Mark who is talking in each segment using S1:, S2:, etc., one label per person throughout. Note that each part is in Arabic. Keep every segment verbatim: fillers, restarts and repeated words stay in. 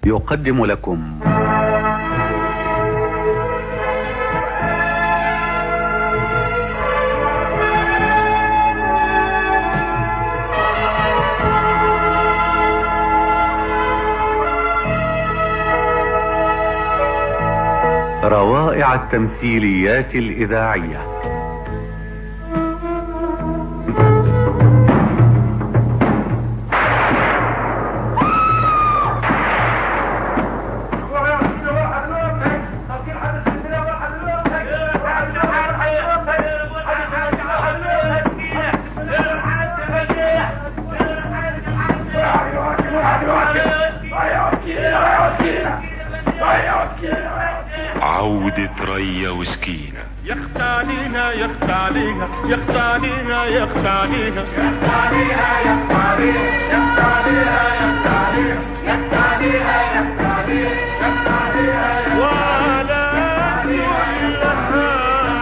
S1: يقدم لكم روائع التمثيليات الإذاعية.
S2: عودة ريا وسكينة.
S3: يخت عليها يخت عليها يخت عليها يخت عليها يخت عليها يخت عليها يخت عليها يخت عليها يخت عليها يخت عليها يخت عليها وعلى سلها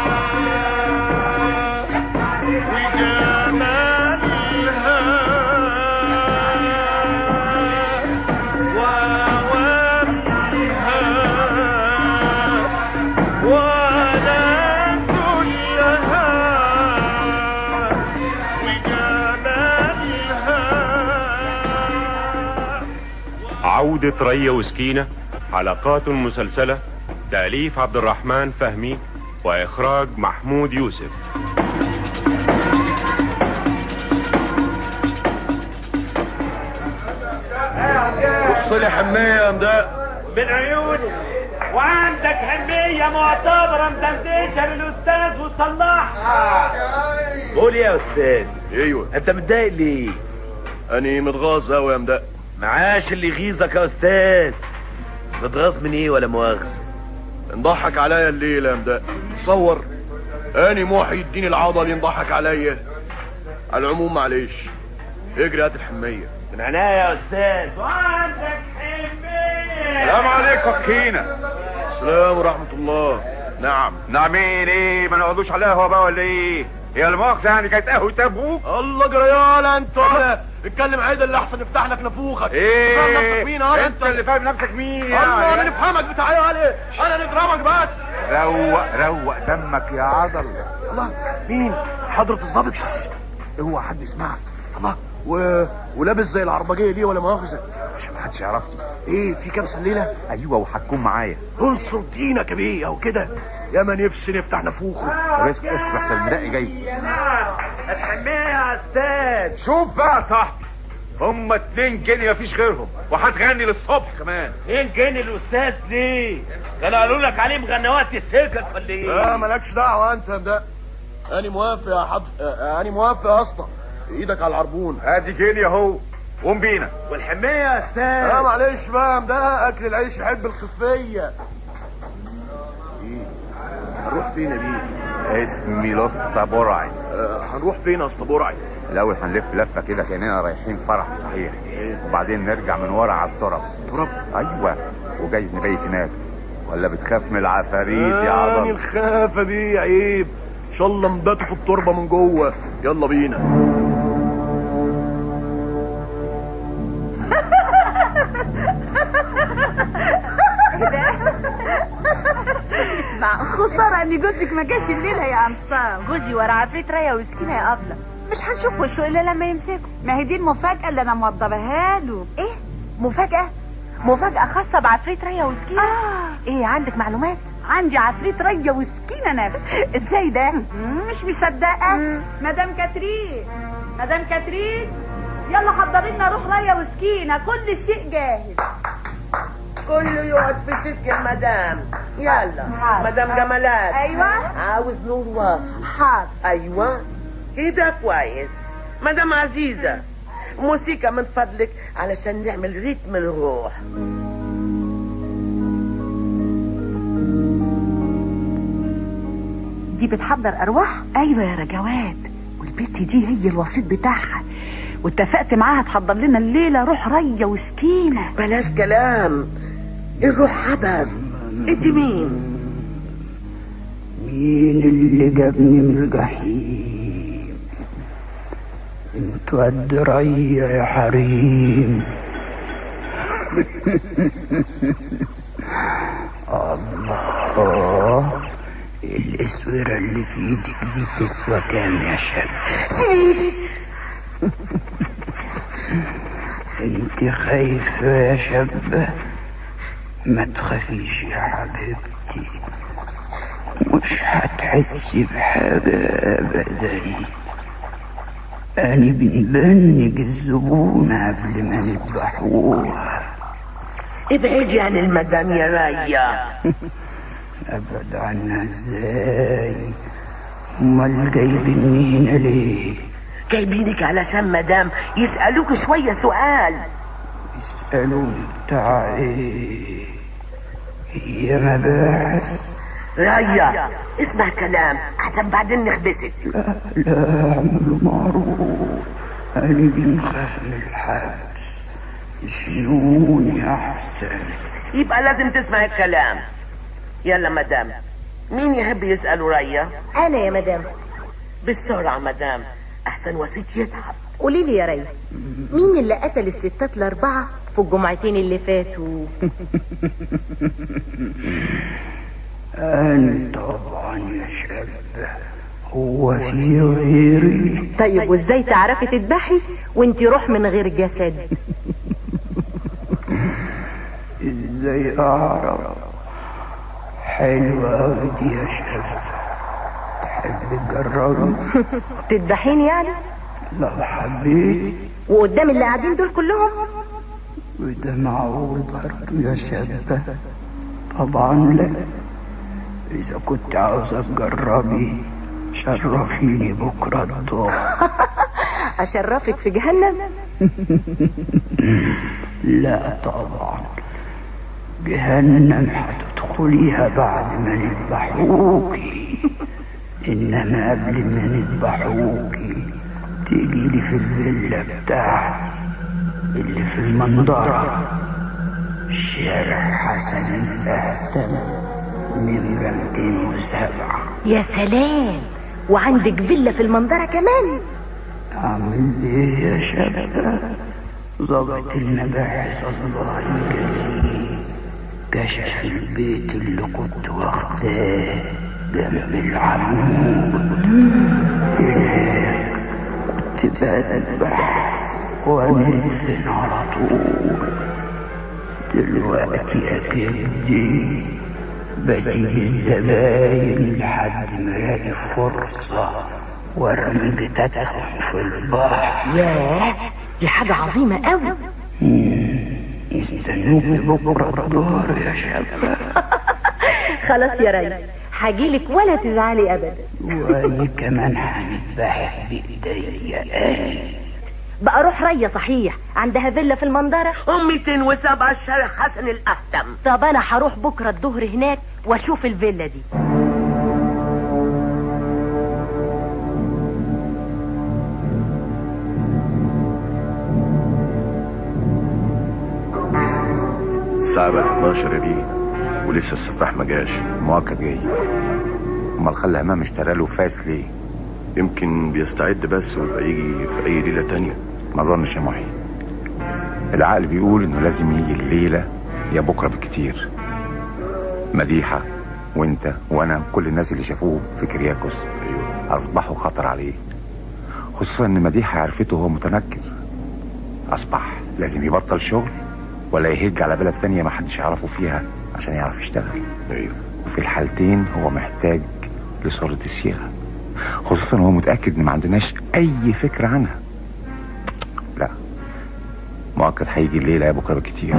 S3: وجمالها وعوامها وعلى سلها وجمالها.
S2: عودة ريا وسكينة، حلقات مسلسلة، تأليف عبد الرحمن فهمي وإخراج محمود يوسف.
S4: بص لي حمية ده
S5: من عيوني، وعندك حمية معتبرة مدندشة للأستاذ وصلحها.
S4: قول يا أستاذ.
S6: ايوه
S4: أنت متضايق ليه؟
S6: أني متغاظ أوي يا مدق.
S4: معاش اللي يغيظك يا أستاذ. متغاظ من إيه ولا مؤاخذة؟
S6: انضحك عليا الليلة يا مدق. تصور أني محي الدين العضلي انضحك عليا. على العموم معلش، اجري هات الحمية.
S4: من عناية يا أستاذ.
S5: وعندك حمية.
S7: السلام عليكم سكينة.
S6: السلام ورحمة الله. نعم
S7: نعمين ايه؟ ما نقعدوش على قهوة بقى ولا ايه؟ هي المؤاخذة يعني كانت قهوة ابوك؟
S6: الله جريالة انت ولا اتكلم عدل اللي احسن نفتح لك نافوخك.
S7: ايه؟
S6: فاهم نفسك مين؟ انا
S7: انت اللي فاهم نفسك مين يعني؟
S6: الله انا نفهمك بتاع ايه عليه؟ انا نضربك بس.
S7: روق روق دمك يا عضل.
S6: الله مين؟ حضرة الظابط. اوعى حد يسمعك. الله و... ولابس زي العربجية دي ولا مؤاخذة؟
S7: عشان ما حدش يعرفني.
S6: ايه في كبسة الليلة؟
S7: ايوه وهتكون معايا.
S6: انصر دينك يا بيه اهو كده. يا ما نفسي نفتح نافوخه.
S7: طب اسكت اسكت احسن المدقي جاي.
S4: الحمية يا أستاذ.
S7: شوف بقى يا صاحبي، هما اتنين جنيه مفيش غيرهم، وهتغني للصبح كمان.
S4: اتنين جنيه الأستاذ ليه؟ كانوا قالوا لك عليه مغنوات السكك ولا إيه؟
S6: لا مالكش دعوة انت يا مدق. انا موافق يا حض انا موافق يا اسطى. ايدك على العربون.
S7: ادي جنيه اهو، قوم بينا.
S4: والحمية يا أستاذ.
S6: لا معلش بقى يا مدق، اكل العيش يحب الخفية. ايه هنروح فين يا بيه؟
S7: اسمي لسطى برعي.
S6: أه هنروح فين يا اسطى برعي؟
S7: الاول هنلف لفه كده كاننا رايحين فرح صحيح، وبعدين نرجع من ورا على التراب.
S6: تراب؟
S7: ايوه، وجايز نبيت هناك. ولا بتخاف من العفاريت يا عضل؟
S6: يعني الخافه دي عيب. ان شاء الله نباتوا في التربه من جوه. يلا بينا.
S8: خسارة ان جوزك ما جاش الليلة يا انصار.
S9: جوزي ورا عفريت ريا وسكينة يا أبلة، مش هنشوف وشه إلا لما يمسكه.
S8: ما هي دي المفاجأة اللي انا موضبها له.
S9: إيه؟ مفاجأة؟ مفاجأة خاصة بعفريت ريا وسكينة؟
S8: آه.
S9: إيه عندك معلومات؟
S8: عندي عفريت ريا وسكينة نفس.
S9: إزاي ده؟
S8: مش مصدقة. مدام كاترين، مدام كاترين، يلا حضري لنا روح ريا وسكينة، كل شيء جاهز.
S10: كله يقعد في سلك المدام. يلا مدام جمالات.
S8: ايوه
S10: عاوز نور واضح.
S8: حاضر.
S10: ايوه كده كويس. مدام عزيزة، موسيقى من فضلك علشان نعمل ريتم الروح.
S9: دي بتحضر أرواح؟
S8: ايوه يا رجوات، والبنت دي هي الوسيط بتاعها، واتفقت معاها تحضر لنا الليلة روح ريا وسكينة.
S10: بلاش كلام، الروح حضر. انت مين؟
S11: مين اللي جابني من الجحيم؟ انتوا قد ريا يا حريم. الله، الاسوره اللي في ايدك دي تسوى كام يا شاب؟
S10: سيدي
S11: انت خايفه يا شابه؟ ما تخافيش يا حبيبتي، مش هتحسي بحاجه ابدا. أنا بنبنج الزبونة قبل ما نذبحوها.
S10: ابعدي عن المدام يا رايا.
S11: أبعد عنها ازاي؟ امال جايبيني هنا ليه؟
S10: جايبينك علشان مدام يسألوك شوية سؤال.
S11: يسألوني بتاع ايه؟ هي مباحث؟
S10: رايا اسمع كلام احسن بعدين نخبسك.
S11: لا لا اعملوا معروف، أنا بنخاف من الحبس، يسجنوني احسن.
S10: يبقى لازم تسمع الكلام. يلا مدام، مين يحب يسأله رايا؟
S12: انا يا مدام.
S10: بالسرعة مدام احسن وسيط يتعب.
S12: قولي لي يا ريا، مين اللي قتل الستات الاربعة في الجمعتين اللي فاتوا؟
S11: أنا طبعا يا شابة، هو في غيري؟
S12: طيب وازاي تعرفي تذبحي وانتي روح من غير جسد؟
S11: ازاي اعرف؟ حلوة أوي دي يا شابة، تحب تجربي؟
S12: تذبحيني يعني؟
S11: لو حبيت.
S12: وقدام اللي قاعدين دول كلهم؟
S11: وده معقول برضه يا شابة؟ طبعا لا. إذا كنت عاوزة تجربي شرفيني بكرة الظهر.
S12: أشرفك في جهنم؟
S11: لا طبعا، جهنم هتدخليها بعد ما نذبحوكي، إنما قبل ما نذبحوكي تيجيلي في الفيلا بتاعتي اللي في المنظرة، شارع حسن الأهتم، نمرة مئتين وسبعة.
S12: يا سلام، وعندك فيلا في المنظرة كمان؟
S11: أعمل إيه يا شابة؟ ضابط المباحث الله يجازيه كشف البيت اللي كنت واخداه جنب العمود، هناك كنت بذبح وأنزل على طول. دلوقتي أكيد بسيب الزباين لحد ما الاقي فرصة وارمي جتتهم في البحر.
S12: ياه، دي حاجة عظيمة قوي.
S11: يستنوك بكرة الظهر يا شابة.
S12: خلاص يا ريا، هجيلك ولا تزعلي أبدا.
S11: وأنا كمان هنذبحك بإيديا أنا.
S12: بقى روح ريا صحيح، عندها فيلا في المنظرة
S10: مئتين وسبعة شارع حسن الأهتم.
S12: طب أنا هروح بكرة الظهر هناك وأشوف الفيلا دي.
S6: الساعة بقت اتناشر يا بيه ولسه السفاح ما جاش.
S7: مؤكد جاي. امال خلي همام اشترى له فاس ليه؟
S6: يمكن بيستعد بس ويبقى يجي في اي ليلة تانية.
S7: ما اظنش يا محي، العقل بيقول انه لازم يجي الليلة يا بكرة بالكتير. مديحة وانت وانا كل الناس اللي شافوه في كرياكوس ايوه اصبحوا خطر عليه، خصوصا ان مديحة عرفته وهو متنكر. اصبح لازم يبطل شغل ولا يهج على بلد تانية ما حدش يعرفه فيها عشان يعرف يشتغل.
S6: ايوه
S7: وفي الحالتين هو محتاج لصورة الصيغة، خصوصا هو متأكد ان ما عندناش اي فكرة عنها. لا، مؤكد هيجي الليلة يا بكرة بالكتير.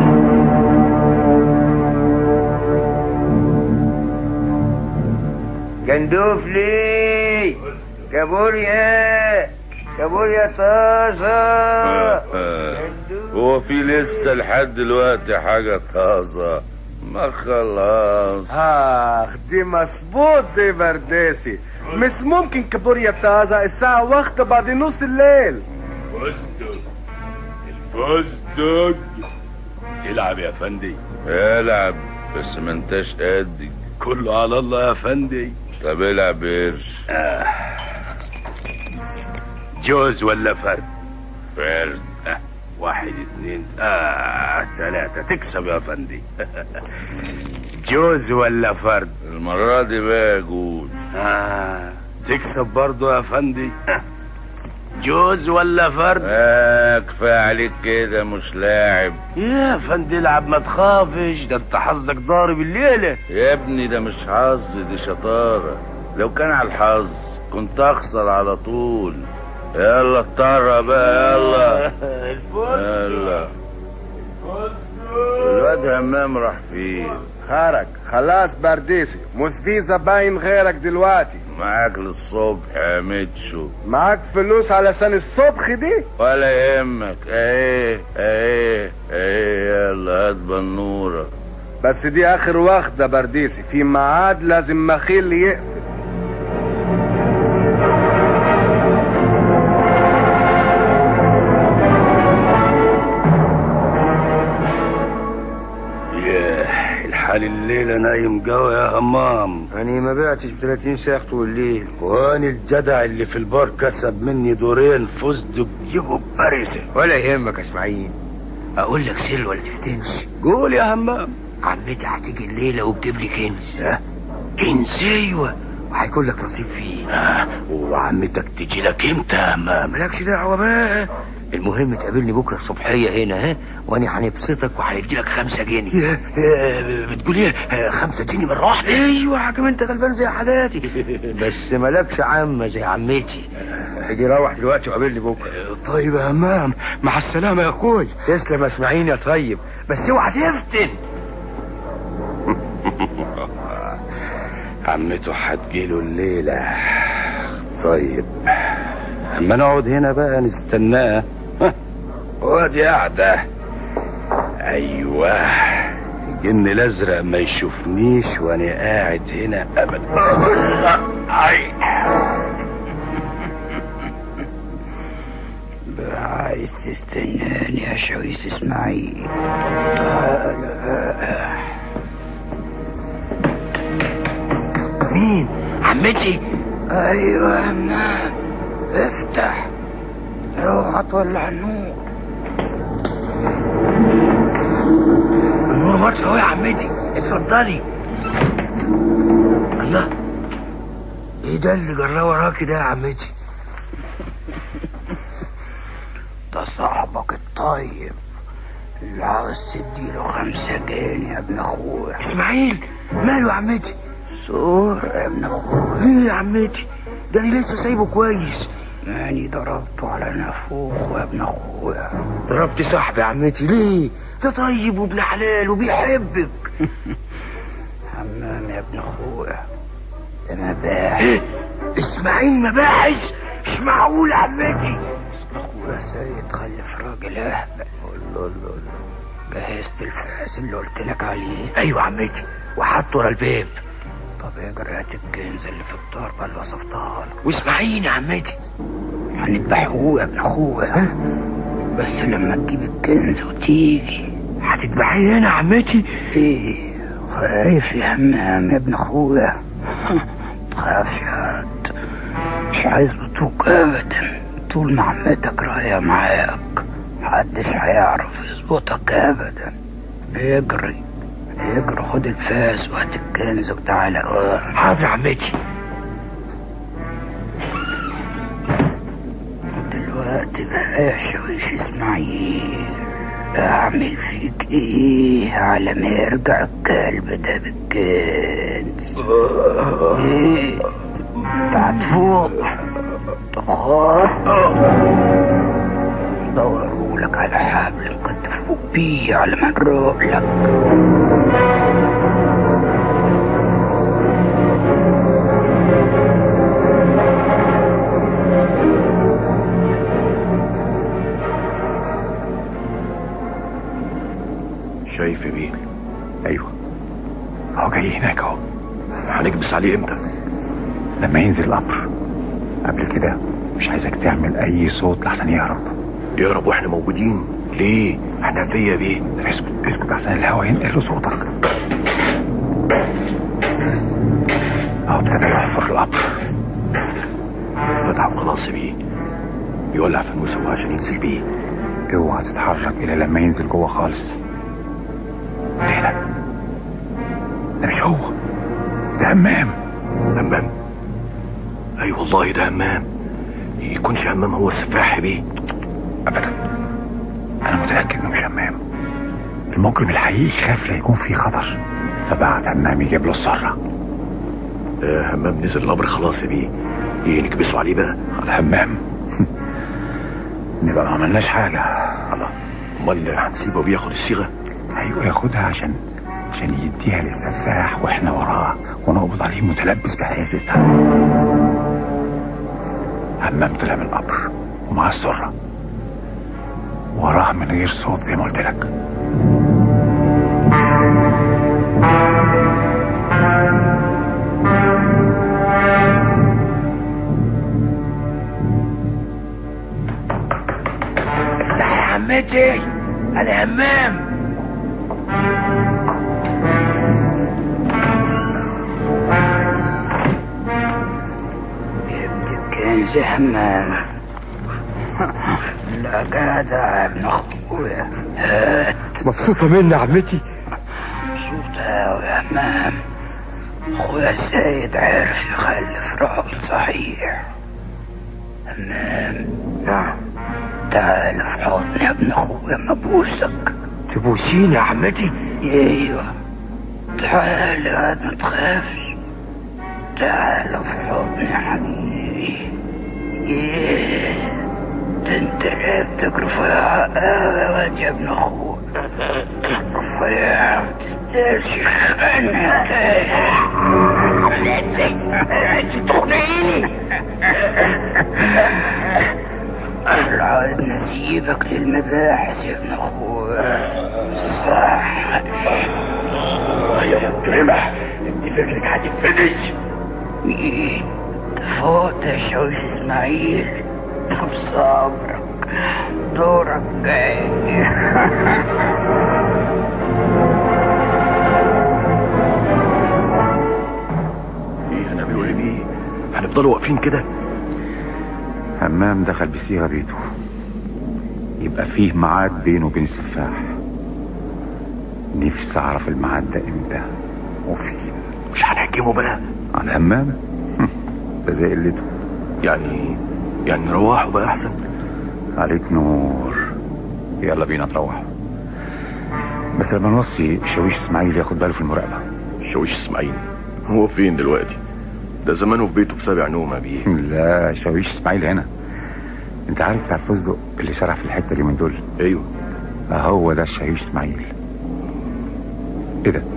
S13: جندوفلي، كابوريا كابوريا طازة.
S14: هو في لسه لحد دلوقتي حاجة طازة؟ ما خلاص.
S15: اخ دي مظبوط دي برداسي، مش ممكن كابوريا طازة الساعة واخدة بعد نص الليل.
S14: فستق الفستق. العب يا فندي. العب بس ما انتش قدي، كله على الله يا فندي. طب العب قرش. آه. جوز ولا فرد؟ فرد. آه. واحد اتنين آه ثلاثة تكسب يا فندي. جوز ولا فرد؟ المرة دي بقى جوز. آه تكسب برضو يا فندي. جوز ولا فرد؟ آه كفاية عليك كده مش لاعب يا فندي. العب ما تخافش، ده انت حظك ضارب الليلة يا ابني. ده مش حظ، دي شطارة. لو كان على الحظ كنت اخسر على طول. يلا الطرة بقى يلا. يلا الواد همام راح فين؟
S15: خرج خلاص برديسي، مش في زباين غيرك دلوقتي.
S14: معاك للصبح يا متشو.
S15: معاك فلوس علشان الصبح دي؟
S14: ولا يهمك. ايه ايه ايه يلا هات بنورة.
S15: بس دي اخر واخدة برديسي، في ميعاد لازم مخيل يقفل.
S14: حال الليلة نايم قوي يا همام.
S13: أنا ما بعتش بثلاثين ساعة طول الليل.
S14: واني الجدع اللي في البار كسب مني دورين فزت بجيبه باريسة.
S13: ولا يهمك اسماعيل، أقول لك سر ولا تفتنش؟
S14: قول يا همام.
S13: عمتي هتيجي الليلة وتجيب لي كنز. كنز؟ أيوة، وهيكون لك نصيب فيه.
S14: آه. وعمتك تجي لك امتى يا همام؟
S13: مالكش دعوة بقى، المهم تقابلني بكرة الصبحية هنا، ها، وانا هنبسطك وهندي لك خمسة جنيه.
S14: بتقول ايه؟ خمسة جنيه مرة واحدة؟
S13: ايوه حاجة، انت غلبان زي حالاتي. بس مالكش عمة زي عمتي. اجي روح دلوقتي وقابلني بكرة.
S14: طيب يا همام، مع السلامة يا اخوي.
S13: تسلم يا اسماعيل يا طيب، بس اوعى تفتن.
S14: عمته هتجيله الليلة. طيب اما نقعد هنا بقى نستناه. وادي قاعدة. ايوه الجن الازرق ما يشوفنيش وانا قاعد هنا ابدا. اي
S11: عايز تستناني يا شويس اسماعيل؟
S13: مين؟ عمتي؟
S11: ايوه يا عمام، افتح، اوعى تولع النور.
S13: النور مطفي اهو يا عمتي، اتفضلي. الله، ايه ده اللي جراه وراكي ده يا عمتي؟
S11: ده صاحبك الطيب اللي عاوز تديله خمسة جنيه يا ابن اخويا.
S13: اسماعيل ماله يا عمتي؟
S11: سور يا ابن اخويا.
S13: ليه يا عمتي؟ ده انا لسه سايبه كويس.
S11: ماني ضربته على نافوخه يا ابن اخويا.
S13: ضربت صاحبي يا عمتي ليه؟ ده طيب وابن حلال وبيحبك.
S11: همام يا ابن اخويا، ده مباحث.
S13: اسماعيل مباحث؟ مش معقول يا عمتي.
S11: اخويا سيد خلف راجل اهبل.
S13: الله الله،
S11: جهزت الفاس اللي قلت لك عليه؟
S13: ايوه عمتي، وحطه ورا الباب.
S11: طب اجري هات الكنز اللي في الضربه اللي وصفتها لك.
S13: واسماعيل يا عمتي؟
S11: هنذبحوه يا ابن اخويا، بس لما تجيب الكنز وتيجي.
S13: هتذبحيه هنا يا عمتي؟
S11: ايه خايف يا همام يا ابن اخويا؟ متخافش يا هاد، مش عايز بطوك ابدا. طول ما عمتك رايه معاك محدش هيعرف يظبطك ابدا. اجري اجري، خد الفاس وهات الكنز وتعالى.
S13: حاضر يا عمتي.
S11: دلوقتي بقى يا شويش اسماعيل، اعمل فيك ايه على ما يرجع الكلب ده بالكنز؟ ايه انت هتفوق تخاط؟ دورولك على حبل ممكن تفوق بيه على ما نروح لك.
S6: شايف بيه؟
S7: ايوه هو جاي هناك اهو.
S6: هنكبس عليه امتى؟
S7: لما ينزل القبر. قبل كده مش عايزك تعمل اي صوت لحسن يهرب.
S6: يهرب واحنا موجودين؟ ليه؟ احنا فيا بيه.
S7: اسكت اسكت احسن الهوا ينقل له صوتك. اهو ابتدى يحفر القبر.
S6: فتحه خلاص بيه. يولع فانوس هو عشان ينزل بيه.
S7: اوعى تتحرك الا لما ينزل جوه خالص. ايه ده؟ ده مش هو، ده همام.
S6: همام؟ اي والله ده همام. يكونش همام هو السفاح بيه؟
S7: ابدا، انا متاكد انه مش همام. المجرم الحقيقي خاف لا يكون في خطر فبعت همام يجيب له السره.
S6: آه همام نزل القبر خلاص يا بيه، ايه نكبسوا عليه بقى؟
S7: على همام؟ نبقى ما عملناش حاجه.
S6: الله، امال هنسيبه بياخد الصيغه؟
S7: ايوه ياخدها عشان عشان يديها للسفاح واحنا وراه ونقبض عليه متلبس بحيازتها. همام طلع من القبر ومعاه السره، وراه من غير صوت زي ما قلت لك.
S13: افتح يا عمتي، انا همام.
S11: كان زي همام. لا جدع يا ابن اخويا، هات.
S13: مبسوطة مني يا عمتي؟
S11: مبسوطة اوي يا همام. اخويا السيد عارف يخلف راجل صحيح. همام.
S13: نعم.
S11: تعال في حضني يا ابن اخويا ما ابوسك.
S13: تبوسيني يا عمتي؟
S11: ايوه تعال يا ما تخافش، تعال في حضني يا حبيبي. ايه ده انت لعبتك رفيعة قوي يا واد يا ابن اخويا، رفيعة متستاهلش تخنقيني. انا عايز نسيبك للمباحث يا ابن اخويا. صح
S6: يا مجرمة، انت فكرك هتتفلس.
S11: مين تفوت يا شوش اسماعيل؟ طب صبرك، دورك جاي.
S6: ايه هنعملوا ايه بيه؟ هنفضلوا واقفين كده؟
S7: همام دخل بصيغه بيته، يبقى فيه ميعاد بينه وبين السفاح. نفسي اعرف الميعاد ده امتى وفين.
S6: مش هنهجمه بقى
S7: على همام؟ ده زي قلته.
S6: يعني يعني نروحوا بقى احسن.
S7: عليك نور، يلا بينا نروح، بس لما نوصي شاويش اسماعيل ياخد باله في المراقبه.
S6: شاويش اسماعيل هو فين دلوقتي؟ ده زمانه في بيته في سابع نومه بيه.
S7: لا، شاويش اسماعيل هنا. انت عارف بتاع الفستق اللي سرح في الحته اللي من دول؟
S6: ايوه
S7: هو ده شاويش اسماعيل. ايه ده؟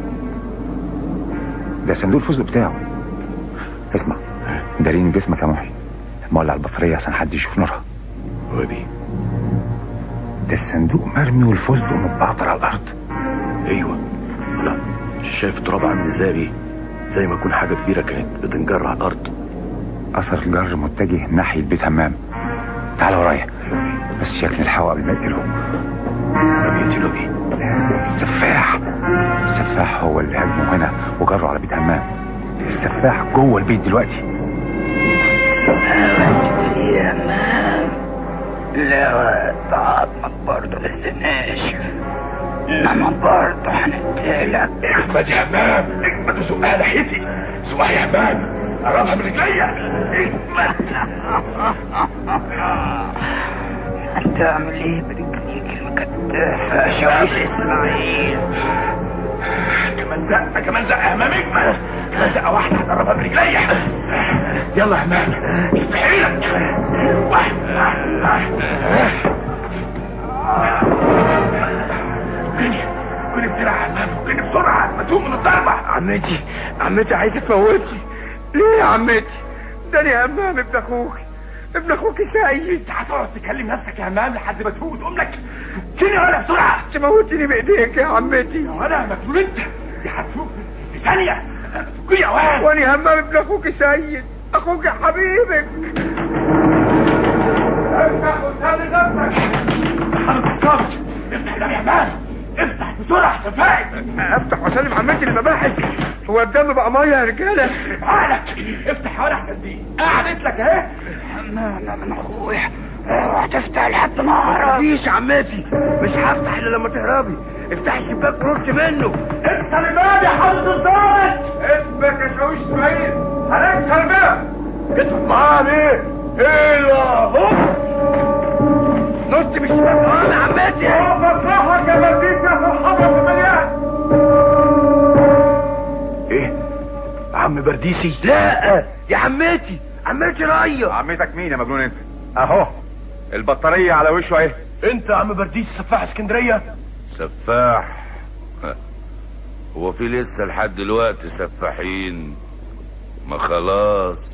S7: ده صندوق الفستق بتاعه. اسمع، دارين جسمك يا محي، مولع البطاريه عشان حد يشوف نورها.
S6: هو بيه
S7: ده الصندوق مرمي والفستق متبعتر على الارض.
S6: ايوه، لا شايف التراب عامل ازاي بيه؟ زي ما يكون حاجه كبيره كانت بتنجر على الارض.
S7: اثر الجر متجه ناحيه بيت همام. تعال ورايا، بس شكل الحوا قبل ما يقتلوه.
S6: ما بيقتلوا بيه؟
S7: السفاح السفاح هو اللي هاجمه هنا وجروا على بيت همام. السفاح جوه البيت دلوقتي.
S11: يا همام، لا عظمك برضه لسه ناشف، انما برضه هنقتلك.
S6: اخمد يا همام، اخمد وسوقها ناحيتي، سوقها يا همام، قربها من رجليا، اخمد.
S11: هتعمل ايه برجليك المكتفة يا شاويش اسماعيل؟
S6: كمان زقه، كمان زقه يا همام، اخمد، كمان زقه واحده هتقربها من رجليا. يلا يا همام، شد حيلك. واحد فكني فكني بسرعه يا همام، فكني بسرعه، ما تقوم من الضربه.
S13: عمتي عمتي عايزه تموتني. ليه يا عمتي؟ ده انا همام ابن اخوك، ابن اخوك سيد.
S6: انت هتقعد تكلم نفسك يا همام لحد ما تفوق وتقوم لك؟ فكني ولا بسرعه.
S13: تموتني بايديك يا عمتي.
S6: وانا مجنون انت؟ دي هتفوق في ثانيه. فكني يا واد.
S13: وانا همام ابن اخوك سيد، اخوك حبيبك.
S6: افتح قدام نفسك. حالة الصمت، افتح الباب يا همام، افتح بسرعه سفاهة.
S13: افتح واسلم عمتي للمباحث. هو الدم بقى ميه يا رجاله؟
S6: مالك؟ افتح ولا احسن دي، قعدت لك اهي.
S11: همام من اخويا،
S13: هتفتح لحد ما اهرب. ما تخافيش يا عمتي، مش هفتح الا لما تهربي. افتح الشباك ونط منه.
S5: اكسر الباب يا حضرة الظابط. اثبت يا شاويش اسماعيل، هنكسر الباب.
S13: اضرب معاه ليه؟ ايه هوب نط بالشباك اهو يا عمتي.
S5: هوب افرحك يا برديس يا صحابك المليان.
S6: ايه عم برديسي؟
S13: لا يا عمتي، عمتي ريا.
S7: عمتك مين يا مجنون انت؟ اهو البطارية على وشه اهي.
S6: انت يا عم برديسي سفاح اسكندرية؟
S14: سفاح؟ هو في لسه لحد دلوقتي سفاحين؟ ما خلاص.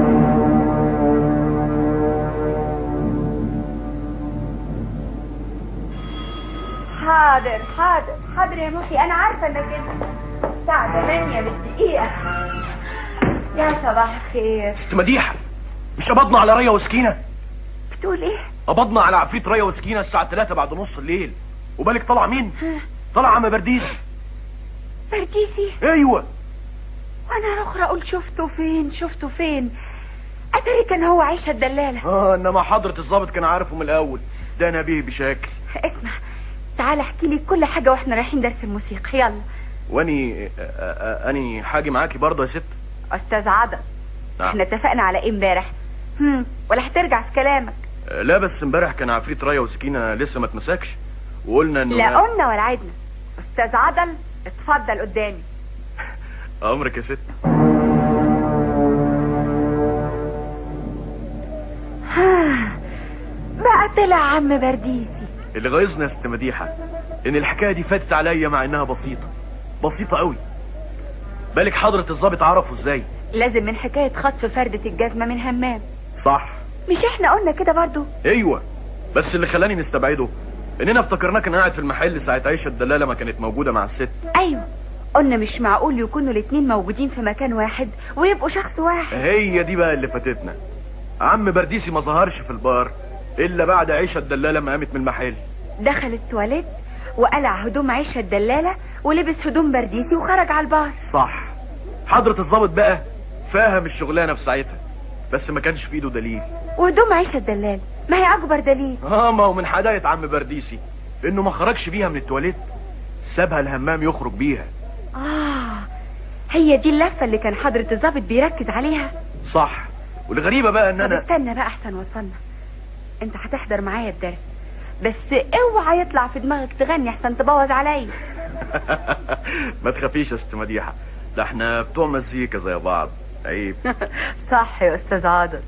S9: حاضر حاضر حاضر يا محي، انا عارفه انك انت الساعه تمانية بالدقيقه. يا صباح الخير.
S6: ست مديحة، مش قبضنا على ريا وسكينة؟
S9: بتقول ايه؟
S6: قبضنا على عفريت ريا وسكينة الساعة تلاتة بعد نص الليل. وبالك طلع مين؟ طلع عم برديسي.
S9: برديسي؟
S6: ايوه.
S9: وانا اخرى اقول شفته فين شفته فين اتاري كان هو عيشة الدلالة.
S6: اه انما حضرة الضابط كان عارفه من الاول. ده نبيه بشكل.
S9: اسمع، تعال احكي لي كل حاجة واحنا رايحين درس الموسيقى. يلا.
S6: واني اني حاجي معاكي برضه يا ست؟
S9: استاذ عدل، احنا اتفقنا على ايه امبارح؟ هم ولا هترجع في كلامك؟
S6: لا بس امبارح كان عفريت ريا وسكينة لسه ما اتمسكش، وقلنا انه
S9: لا قلنا ولا عدنا. استاذ عدل اتفضل قدامي.
S6: امرك يا ست.
S9: بقى طلع عم برديسي.
S6: اللي غيظنا يا ست مديحة ان الحكاية دي فاتت عليا مع انها بسيطة بسيطة قوي. بالك حضرة الضابط عرفه ازاي؟
S9: لازم من حكاية خطف فردة الجزمة من همام.
S6: صح.
S9: مش احنا قلنا كده برضو؟
S6: ايوه، بس اللي خلاني نستبعده اننا افتكرناه كان قاعد في المحل ساعة عيشة الدلالة ما كانت موجودة مع الست.
S9: ايوه، قلنا مش معقول يكونوا الاتنين موجودين في مكان واحد ويبقوا شخص واحد.
S6: هي دي بقى اللي فاتتنا. عم برديسي ما ظهرش في البار الا بعد عيشة الدلالة ما قامت من المحل.
S9: دخل التواليت وقلع هدوم عيشة الدلالة ولبس هدوم برديسي وخرج على البار.
S6: صح. حضرة الضابط بقى فاهم الشغلانة في ساعتها، بس ما كانش في ايده دليل.
S9: وهدوم عيشة الدلالة ما هي اكبر دليل.
S6: اه ما هو من حداية عم برديسي انه ما خرجش بيها من التواليت، سابها الهمام يخرج بيها.
S9: اه هي دي اللفة اللي كان حضرة الضابط بيركز عليها.
S6: صح. والغريبة بقى ان انا
S9: طب استنى بقى احسن وصلنا. انت هتحضر معايا الدرس، بس اوعى يطلع في دماغك تغني احسن تبوظ عليا.
S6: ما تخافيش يا ست مديحة، ده احنا بتوع مزيكا زي بعض. عيب.
S9: صح يا استاذ عادل.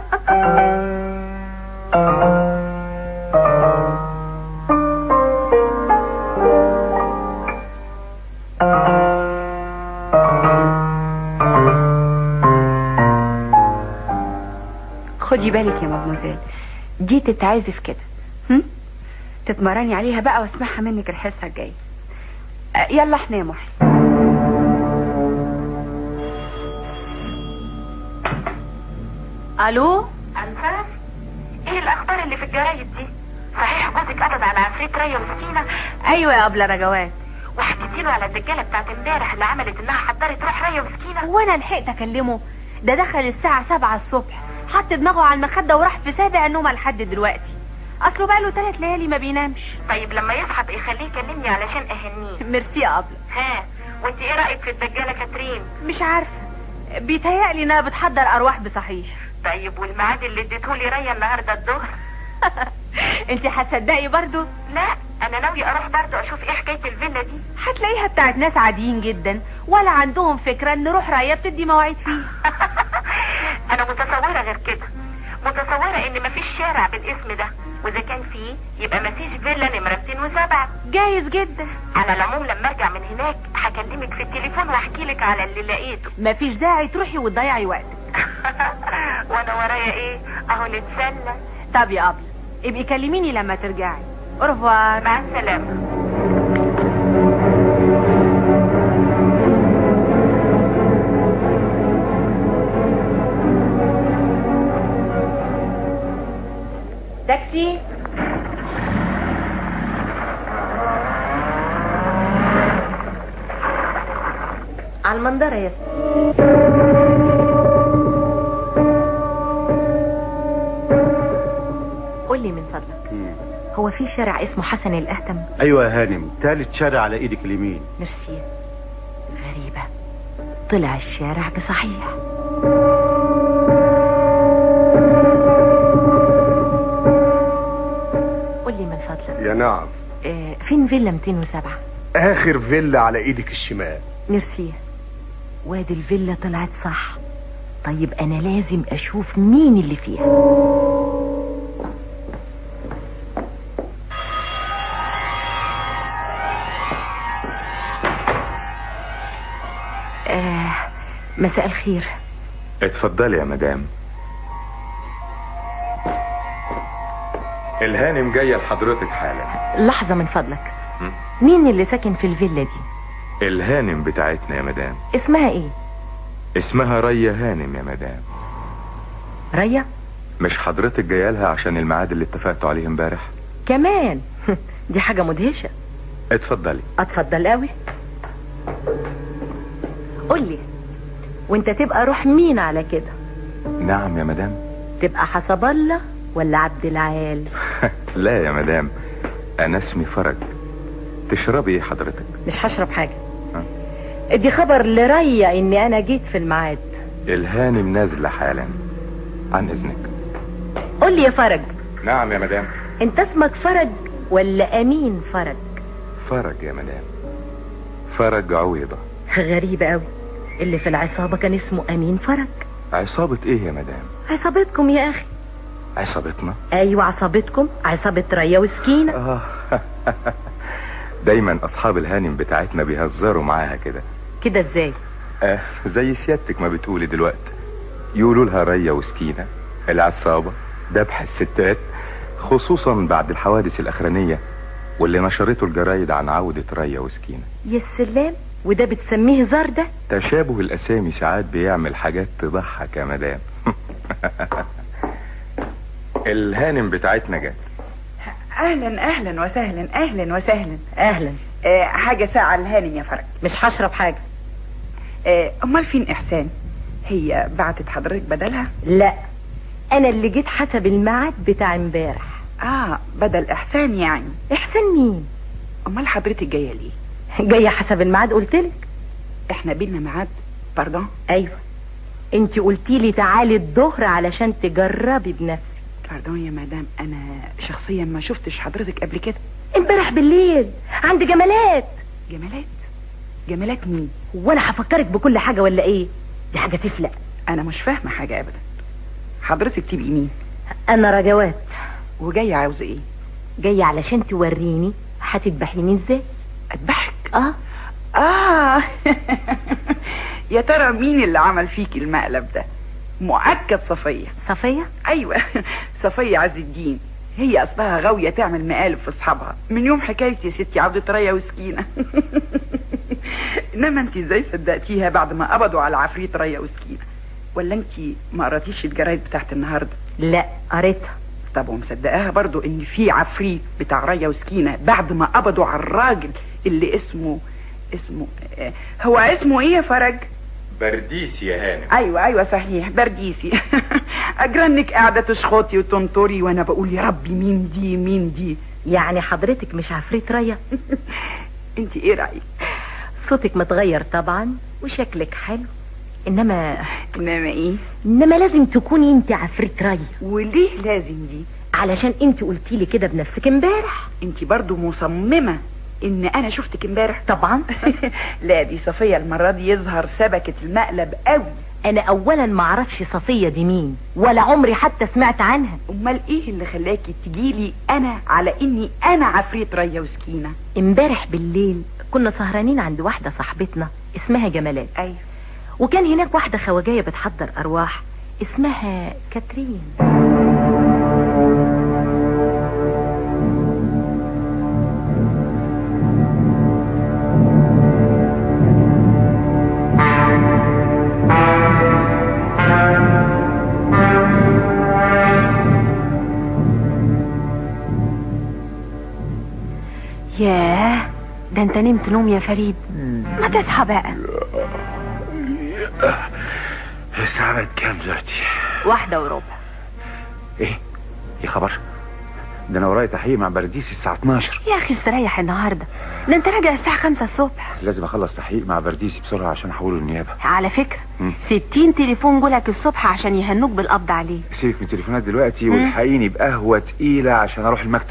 S9: خدي بالك يا مدموزيل، دي تتعزف كده. هم؟ تتمرني عليها بقى واسمعها منك الحصة الجاية. أه يلا احنا يا محي. الو
S16: انسان، ايه الاخبار اللي في الجرايد دي؟ صحيح جوزك قبض على عفريت ريا وسكينة؟
S9: ايوه يا ابله رجوات.
S16: وحكيتيله على الدجاله بتاعت امبارح اللي عملت انها حضرت روح ريا وسكينة؟
S9: وانا لحقت اكلمه؟ ده دخل الساعة سبعة الصبح، حط دماغه على المخدة وراح في سابع النوم لحد دلوقتي. اصله بقاله ثلاث ليالي ما بينامش.
S16: طيب لما يصحى بقى خليه يكلمني علشان اهنيه.
S9: ميرسي يا ابله.
S16: ها وانت ايه رايك في الدجاله كاترين؟
S9: مش عارفه، بيتهيألي انها بتحضر ارواح بصحيح.
S16: طيب والميعاد اللي اديتهولي ريا النهارده الظهر؟
S9: انت هتصدقي برضو؟
S16: لا انا ناوي اروح برضو اشوف ايه حكايه الفيلا دي.
S9: هتلاقيها بتاعت ناس عاديين جدا ولا عندهم فكره ان روح ريا بتدي مواعيد فيه.
S16: انا متصوره غير كده، متصوره ان مفيش شارع بالاسم ده، واذا كان فيه يبقى مفيش فيلا نمره مئتين وسبعة.
S9: جايز جدا.
S16: على العموم لما ارجع من هناك هكلمك في التليفون واحكي لك على اللي لقيته.
S9: مفيش داعي تروحي وتضيعي وقتك.
S16: وانا ورايا ايه؟ اهو نتسلى.
S9: طب يا ابله ابقي كلميني لما ترجعي. اورفوار.
S16: مع السلامه.
S9: تاكسي. على المنظرة يا ستي.
S12: هو في شارع اسمه حسن الأهتم؟
S1: ايوه يا هانم، تالت شارع على ايدك اليمين.
S12: ميرسي. غريبة، طلع الشارع بصحيح. قول لي من فضلك.
S15: يا نعم.
S12: آه فين فيلا مئتين وسبعة؟
S15: اخر فيلا على ايدك الشمال.
S12: ميرسي. وادي الفيلا طلعت صح. طيب انا لازم اشوف مين اللي فيها. آه مساء الخير.
S7: اتفضلي يا مدام. الهانم جاية لحضرتك حالا.
S12: لحظة من فضلك. م? مين اللي ساكن في الفيلا دي؟
S7: الهانم بتاعتنا يا مدام.
S12: اسمها ايه؟
S7: اسمها ريا هانم يا مدام.
S12: ريا؟
S7: مش حضرتك جايه لها عشان الميعاد اللي اتفقتوا عليه امبارح؟
S12: كمان دي حاجة مدهشة.
S7: اتفضلي.
S12: اتفضل قوي. قول لي، وانت تبقى روح مين على كده؟
S7: نعم يا مدام. تبقى
S12: حسب الله ولا عبد العال؟
S7: لا يا مدام، انا اسمي فرج. تشربي ايه حضرتك؟
S12: مش هشرب حاجة. ادي خبر لريا اني انا جيت في الميعاد.
S7: الهانم نازلة حالا، عن اذنك.
S12: قول لي يا فرج.
S7: نعم يا مدام.
S12: انت اسمك فرج ولا امين فرج؟
S7: فرج يا مدام، فرج عويضة.
S12: غريبة قوي، اللي في العصابة كان اسمه امين فرج.
S7: عصابة ايه يا مدام؟
S12: عصابتكم يا اخي.
S7: عصابتنا؟
S12: ايوه عصابتكم، عصابة ريا وسكينة.
S7: آه. دايما اصحاب الهانم بتاعتنا بيهزروا معاها كده.
S12: كده ازاي؟
S7: آه زي سيادتك ما بتقولي دلوقتي، يقولوا لها ريا وسكينة العصابة دبح الستات، خصوصا بعد الحوادث الاخرانية واللي نشرته الجرايد عن عودة ريا وسكينة.
S12: يا سلام، وده بتسميه هزار ده؟
S7: تشابه الاسامي ساعات بيعمل حاجات تضحك يا مدام. الهانم بتاعتنا جت.
S17: اهلا اهلا وسهلا. اهلا وسهلا.
S12: اهلا.
S17: آه حاجة ساعة الهانم يا فرج.
S12: مش هشرب حاجة.
S17: آه امال فين احسان؟ هي بعتت حضرتك بدلها؟
S12: لا، انا اللي جيت حسب الميعاد بتاع امبارح.
S17: اه بدل احسان يعني.
S12: احسان مين؟
S17: امال حضرتك جايه ليه؟
S12: جايه حسب الميعاد قلتلك.
S17: احنا بينا ميعاد؟ باردون.
S12: ايوه، انت قلتي لي تعالي الظهر علشان تجربي بنفسك.
S17: باردون يا مدام، انا شخصيا ما شفتش حضرتك قبل كده.
S12: امبارح بالليل عند جمالات.
S17: جمالات؟ جمالات مين؟
S12: وانا هفكرك بكل حاجه ولا ايه؟ دي حاجه تفلق.
S17: انا مش فاهمه حاجه ابدا. حضرتك تبقي مين؟
S12: انا رجوات.
S17: وجايه عاوزه ايه؟
S12: جايه علشان توريني هتذبحيني ازاي.
S17: اذبحك؟
S12: اه
S17: اه. يا ترى مين اللي عمل فيكي المقلب ده؟ مؤكد صفيه.
S12: صفيه؟
S17: ايوه، صفيه عز الدين. هي اصلها غاويه تعمل مقالب في اصحابها من يوم حكايه يا ستي عودة ريا وسكينه. انما انت ازاي صدقتيها بعد ما قبضوا على عفريت ريا وسكينه؟ ولا انت ما قراتيش الجرايد بتاعت النهارده؟
S12: لا قريتها.
S17: طب ومصدقاها برضو ان في عفريت بتاع ريا وسكينه بعد ما قبضوا على الراجل اللي اسمه اسمه آه هو اسمه ايه يا فرج؟
S7: برديسي يا هانم.
S17: ايوه ايوه صحيح برديسي. اجرنك قاعده تشخطي وتنطري وانا بقول يا ربي مين دي مين دي.
S12: يعني حضرتك مش عفريت ريا؟
S17: انت ايه رايك؟
S12: صوتك متغير طبعا وشكلك حلو، انما
S17: انما ايه؟
S12: انما لازم تكوني انت عفريت ريا.
S17: وليه لازم دي؟
S12: علشان انت قلتي لي كده بنفسك امبارح.
S17: انت برضو مصممه ان انا شفتك امبارح؟
S12: طبعا.
S17: لا دي صفيه المره دي يظهر سبكت المقلب قوي.
S12: انا اولا ما اعرفش صفيه دي مين، ولا عمري حتى سمعت عنها.
S17: امال ايه اللي خلاكي تجيلي انا على اني انا عفريت ريا وسكينه؟
S12: امبارح بالليل كنا سهرانين عند واحده صاحبتنا اسمها جمالات.
S17: ايوه.
S12: وكان هناك واحده خواجايه بتحضر ارواح اسمها كاترين. ياه، ده انت نمت نوم يا فريد. ما تصحى بقى.
S13: الساعة كام دلوقتي؟
S12: واحدة وربع.
S13: ايه يا خبر؟
S7: ده انا ورايا تحقيق مع برديسي الساعه اتناشر.
S9: يا اخي استريح النهارده، ده انت راجع الساعه خمسة الصبح.
S7: لازم اخلص تحقيق مع برديسي بسرعه عشان احوله النيابه.
S9: على فكره مم. ستين تليفون جولك الصبح عشان يهنوك بالقبض عليه.
S7: سيبك من التليفونات دلوقتي والحقيني بقهوه تقيله عشان اروح المكتب.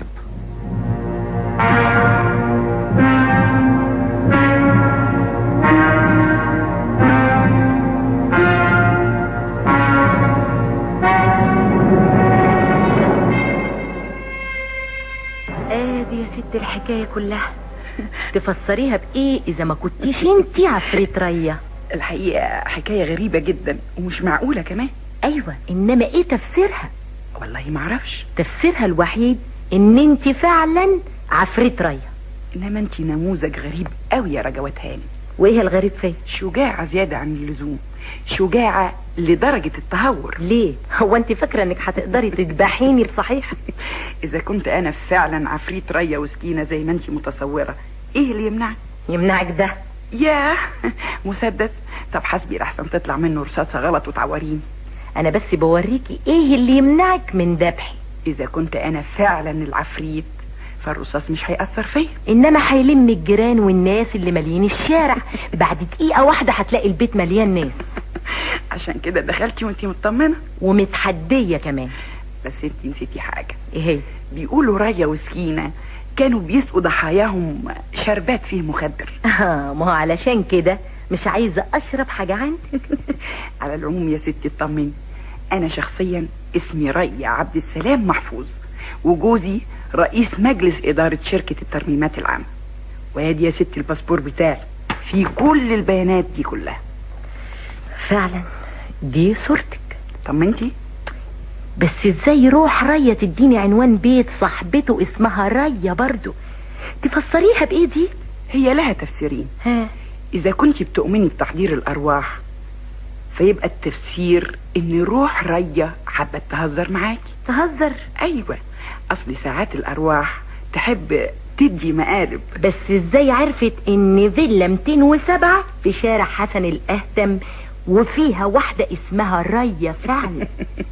S12: ادي يا ست الحكايه كلها. تفسريها بايه اذا ما كنتيش انتي عفريت ريا؟
S17: الحقيقه حكايه غريبه جدا ومش معقوله كمان.
S12: ايوه، انما ايه تفسيرها؟
S17: والله ما اعرفش.
S12: تفسيرها الوحيد ان انتي فعلا عفريت ريا.
S17: انما انتي نموذج غريب قوي يا رجوات هانم.
S12: وايه الغريب فيه؟
S17: شجاعه زياده عن اللزوم، شجاعه لدرجه التهور.
S12: ليه؟ هو انت فاكره انك هتقدري تذبحيني بصحيح؟
S17: اذا كنت انا فعلا عفريت ريا وسكينه زي ما انت متصوره، ايه اللي يمنعك؟
S12: يمنعك ده؟
S17: ياه مسدس. طب حسبي لحسن تطلع منه رصاصه غلط وتعوريني.
S12: انا بس بوريكي ايه اللي يمنعك من ذبحي.
S17: اذا كنت انا فعلا العفريت فالرصاص مش هيأثر فيا،
S12: انما هيلم الجيران والناس اللي مالين الشارع. بعد دقيقه واحده هتلاقي البيت مليان ناس.
S17: عشان كده دخلتي وانتي مطمنه
S12: ومتحديه كمان.
S17: بس انتي نسيتي حاجه.
S12: ايه هي؟
S17: بيقولوا ريا وسكينه كانوا بيسقوا ضحاياهم شربات فيه مخدر.
S12: اه ما هو علشان كده مش عايزه اشرب حاجه عندك.
S17: على العموم يا ستي اطمني، انا شخصيا اسمي ريا عبد السلام محفوظ، وجوزي رئيس مجلس اداره شركه الترميمات العامه. وادي يا ستي الباسبور بتاعي في كل البيانات دي كلها.
S12: فعلا دي صورتك.
S17: طمنتي؟
S12: بس ازاي روح ريا تديني عنوان بيت صاحبته اسمها ريا برضو؟ تفسريها بايه دي؟
S17: هي لها تفسيرين.
S12: ها.
S17: اذا كنت بتؤمني بتحضير الارواح فيبقى التفسير ان روح ريا حابه تهزر معاكي.
S12: تهزر؟
S17: ايوه، اصل ساعات الارواح تحب تدي مقالب.
S12: بس ازاي عرفت ان فيلا مئتين وسبعة في شارع حسن الاهتم وفيها واحده اسمها ريا فعلا؟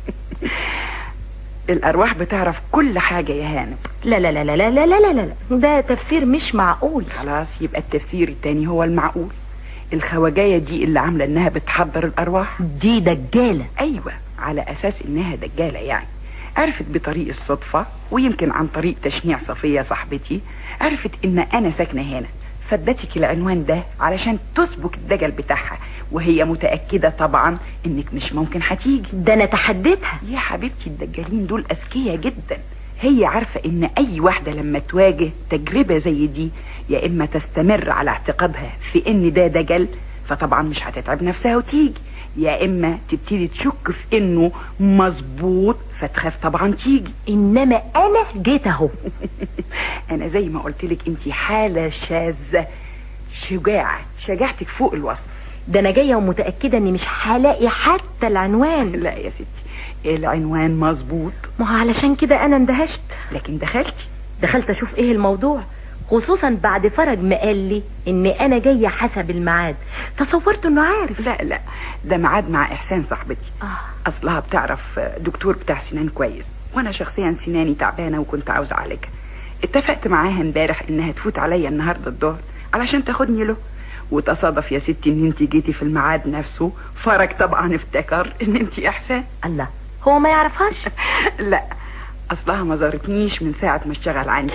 S17: الارواح بتعرف كل حاجه يا هانم.
S12: لا لا لا لا لا لا لا لا ده تفسير مش معقول.
S17: خلاص يبقى التفسير التاني هو المعقول. الخواجايه دي اللي عامله انها بتحضر الارواح
S12: دي دجاله.
S17: ايوه، على اساس انها دجاله يعني. عرفت بطريق الصدفه ويمكن عن طريق تشنيع صفيه صاحبتي، عرفت ان انا ساكنه هنا، فادتك العنوان ده علشان تسبك الدجل بتاعها، وهي متأكدة طبعا انك مش ممكن هتيجي.
S12: ده انا تحديتها
S17: يا حبيبتي، الدجالين دول اذكياء جدا. هي عارفة ان اي واحدة لما تواجه تجربة زي دي يا اما تستمر على اعتقادها في ان ده دجل فطبعا مش هتتعب نفسها وتيجي، يا اما تبتدي تشك في انه مظبوط فتخاف طبعا تيجي.
S12: انما انا جيت اهو.
S17: انا زي ما قلتلك انتي حالة شاذة، شجاعة، شجاعتك فوق الوصف.
S12: ده انا جايه ومتاكده اني مش هلاقي حتى العنوان.
S17: لا يا ستي، العنوان مظبوط.
S12: ما هو علشان كده انا اندهشت.
S17: لكن دخلتي؟
S12: دخلت اشوف ايه الموضوع، خصوصا بعد فرج ما قال لي ان انا جايه حسب الميعاد. تصورت انه عارف.
S17: لا لا، ده ميعاد مع احسان صاحبتي.
S12: آه.
S17: اصلها بتعرف دكتور بتاع سنان كويس، وانا شخصيا سناني تعبانه وكنت عاوز اعالجها. اتفقت معاها امبارح انها تفوت عليا النهارده الظهر علشان تاخدني له، وتصادف يا ستي ان انت جيتي في الميعاد نفسه. فرج طبعا افتكر ان انت احسان.
S12: الله، هو ما يعرفهاش؟
S17: لا، اصلها ما زارتنيش من ساعه ما اشتغل عندي.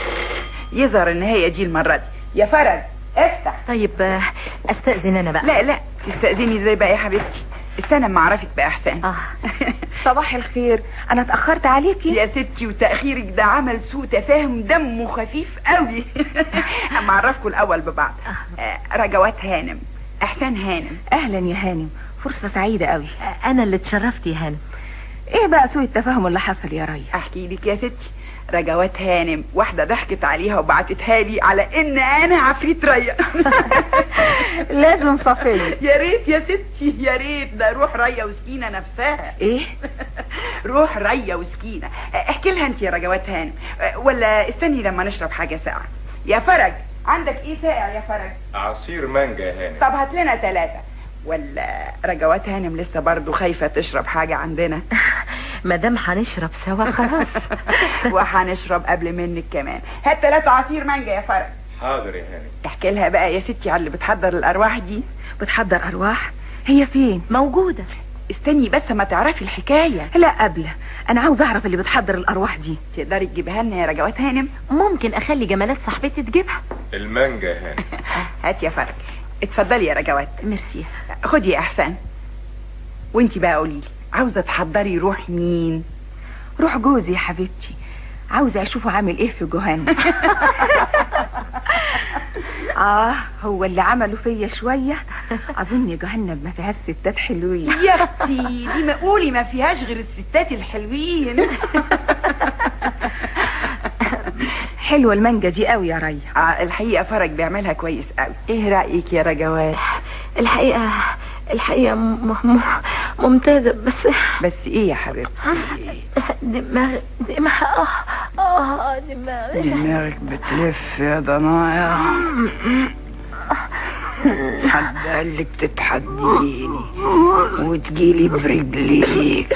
S17: يظهر ان هي دي المره دي. يا فرج افتح.
S12: طيب استاذن انا بقى.
S17: لا لا، تستاذني ازاي بقى يا حبيبتي؟ استنى اما اعرفك باحسان.
S12: اه
S9: صباح الخير، انا اتاخرت عليكي
S17: يا ستي، وتاخيرك ده عمل سوء تفاهم دمه خفيف قوي. اما اعرفكم الاول ببعض. آه رجوات هانم، احسان هانم.
S9: اهلا يا هانم، فرصه سعيده قوي.
S12: انا اللي اتشرفت يا هانم.
S9: ايه بقى سوء التفاهم اللي حصل يا ريا؟
S17: احكي لك يا ستي. رجوات هانم واحدة ضحكت عليها وبعتتها لي على ان انا عفريت ريا.
S9: لازم صفية.
S17: يا ريت يا ستي، يا ريت. ده روح ريا وسكينة نفسها.
S9: ايه؟
S17: روح ريا وسكينة. احكي لها انت يا رجوات هانم، ولا استني لما نشرب حاجة ساقعة. يا فرج، عندك ايه ساقع يا فرج؟
S2: عصير مانجا يا هانم.
S17: طب هات لنا ثلاثة. ولا رجوات هانم لسه برضو خايفة تشرب حاجة عندنا؟
S12: مادام هنشرب سوا خلاص.
S17: وهنشرب قبل منك كمان. هات ثلاثة عصير مانجا يا فرج.
S2: حاضر يا هاني.
S17: احكي لها بقى يا ستي على اللي بتحضر الارواح دي. بتحضر ارواح؟ هي فين؟
S12: موجودة.
S17: استني بس ما تعرفي الحكاية.
S12: لا قبل، انا عاوز اعرف اللي بتحضر الارواح دي.
S17: تقدري تجيبها لنا يا رجوات هانم؟
S12: ممكن اخلي جمالات صاحبتي تجيبها.
S2: المانجا يا هاني.
S17: هات يا فرج. اتفضلي يا رجوات.
S12: ميرسي.
S17: خدي يا احسن. وانتي بقى قوليلي، عاوزة تحضري روح مين؟
S12: روح جوزي يا حبيبتي، عاوزة اشوفه عامل ايه في جهنم.
S17: اه هو اللي عمله فيا شوية. اظن جهنم ما فيهاش ستات حلوين.
S12: يا اختي دي ما قولي ما فيهاش غير الستات الحلوين.
S17: حلوة المانجا دي قوي يا ريا. آه الحقيقة فرج بيعملها كويس قوي. ايه رأيك يا رجوات؟
S12: الحقيقة الحقيقة م... م... ممتازة. بس
S17: بس ايه يا حبيبتي؟
S12: دماغ دماغ اه اه دماغ
S11: دماغك بتلف يا ضنايا. حد قالك تتحديني وتجيلي برجليك؟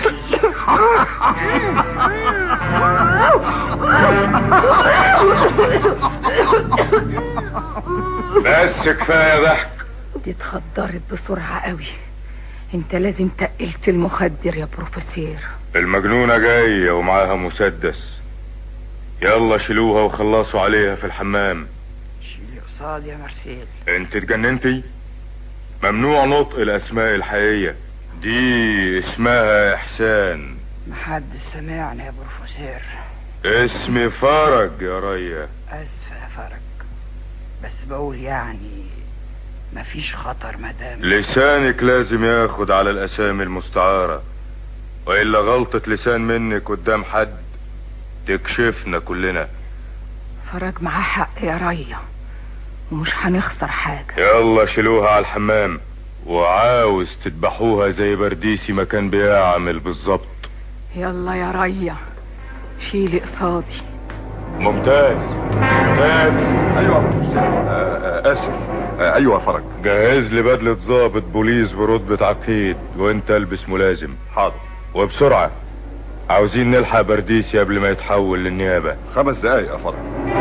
S2: بس كفايه ضحك.
S12: دي اتخدرت بسرعة قوي. انت لازم تقلت المخدر يا بروفيسور.
S2: المجنونه جايه ومعاها مسدس. يلا شيلوها وخلصوا عليها في الحمام.
S11: شيلي قصاد يا مرسيل.
S2: انت اتجننتي؟ ممنوع نطق الاسماء الحقيقيه دي. اسمها احسان.
S11: محدش سمعني يا بروفيسور.
S2: اسمي فرج يا ريا.
S11: اسف يا فرج، بس بقول يعني مفيش خطر مدام.
S2: لسانك لازم ياخد على الاسامي المستعاره، والا غلطة لسان منك قدام حد تكشفنا كلنا.
S12: فرج معاه حق يا ريا، ومش هنخسر حاجة.
S2: يلا شيلوها على الحمام، وعاوز تذبحوها زي برديسي ما كان بيعمل بالظبط.
S12: يلا يا ريا شيلي قصادي.
S2: ممتاز ممتاز.
S18: ايوه آه اسف. آه ايوه فرج.
S2: جهز لي بدلة ضابط بوليس برتبة عقيد، وانت البس ملازم.
S18: حاضر.
S2: وبسرعة، عاوزين نلحق برديسي قبل ما يتحول للنيابة.
S18: خمس دقايق يا فرج.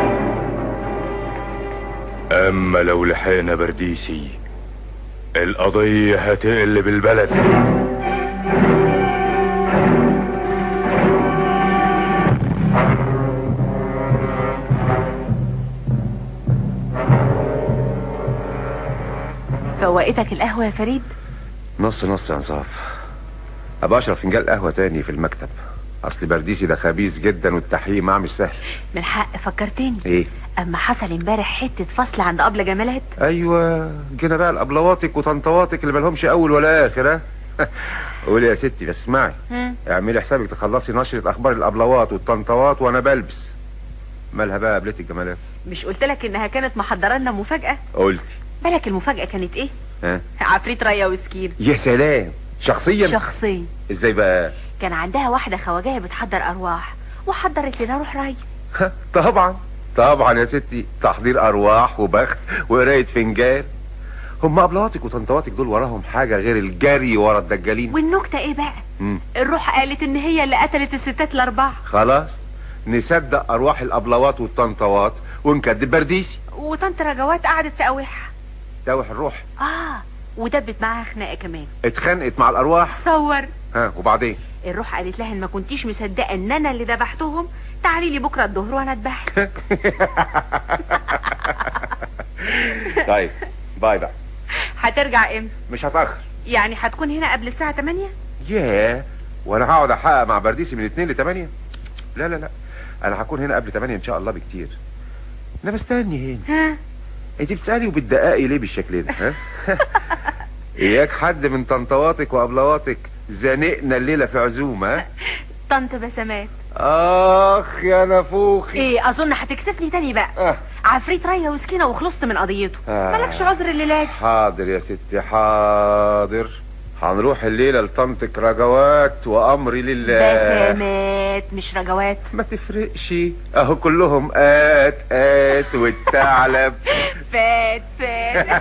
S2: اما لو لحقنا برديسي القضية هتقلب البلد.
S12: فوقتك القهوة يا فريد؟
S7: نص نص يا انصاف. ابقى اشرب فنجان قهوه تاني في المكتب. اصل برديسي ده خبيث جدا والتحقيق معاه مش سهل.
S12: من حق فكرتني.
S7: ايه؟
S12: اما حصل امبارح حته فصل عند ابله جمالات.
S7: ايوه جينا بقى الابلواتك وطنطواتك اللي مالهمش اول ولا اخر. ها قولي يا ستي بس اسمعي، اعملي حسابك تخلصي نشره اخبار الابلوات والطنطوات وانا بلبس. مالها بقى قابلتي الجمالات؟
S12: مش قلت لك انها كانت محضره لنا مفاجاه؟
S7: قلتي.
S12: بالك المفاجاه كانت ايه؟
S7: ها؟
S12: عفريت ريا وسكين.
S7: يا سلام. شخصيا؟
S12: شخصيا.
S7: ازاي بقى؟
S12: كان عندها واحده خواجايه بتحضر ارواح، وحضرت لنا روح ريا.
S7: طبعا طبعا يا ستي، تحضير ارواح وبخت وقرايه فنجان. هم ابلواتك وطنطواتك دول وراهم حاجه غير الجري ورا الدجالين.
S12: والنكته ايه بقى؟
S7: مم.
S12: الروح قالت ان هي اللي قتلت الستات الاربعه.
S7: خلاص نصدق ارواح الابلوات والطنطوات ونكدب برديسي.
S12: وطنط رجوات قعدت تقاوح.
S7: تاوح الروح.
S12: اه ودبت معاها خناقه كمان.
S7: اتخانقت مع الارواح.
S12: صور.
S7: ها وبعدين؟
S12: الروح قالت لها ان ما كنتيش مصدقه ان انا اللي ذبحتهم، تعالي لي بكره الظهر وانا اذبحك.
S7: طيب باي بقى.
S12: هترجع امتى؟
S7: مش هتاخر.
S12: يعني هتكون هنا قبل الساعه تمانية؟
S7: ياه وانا هقعد احقق مع برديسي من اتنين لتمانية؟ لا لا لا، انا هكون هنا قبل تمانية ان شاء الله بكتير. انا بستني هنا.
S12: ها
S7: انت بتسالي وبتدققي ليه بالشكل ده؟ ها اياك حد من طنطواتك وابلواتك زنقنا الليله في عزومه.
S12: طنط بسمات.
S7: اخ يا نفوخي.
S12: ايه اظن هتكسفني تاني بقى.
S7: آه.
S12: عفريت ريا وسكينه وخلصت من قضيته.
S7: آه.
S12: مالكش عذر الليله دي.
S7: حاضر يا ستي حاضر. هنروح الليله لطنطك رجوات وامري لله.
S12: بسمات مش رجوات.
S7: ما تفرقش، اهو كلهم آت آت والثعلب
S12: فات فات.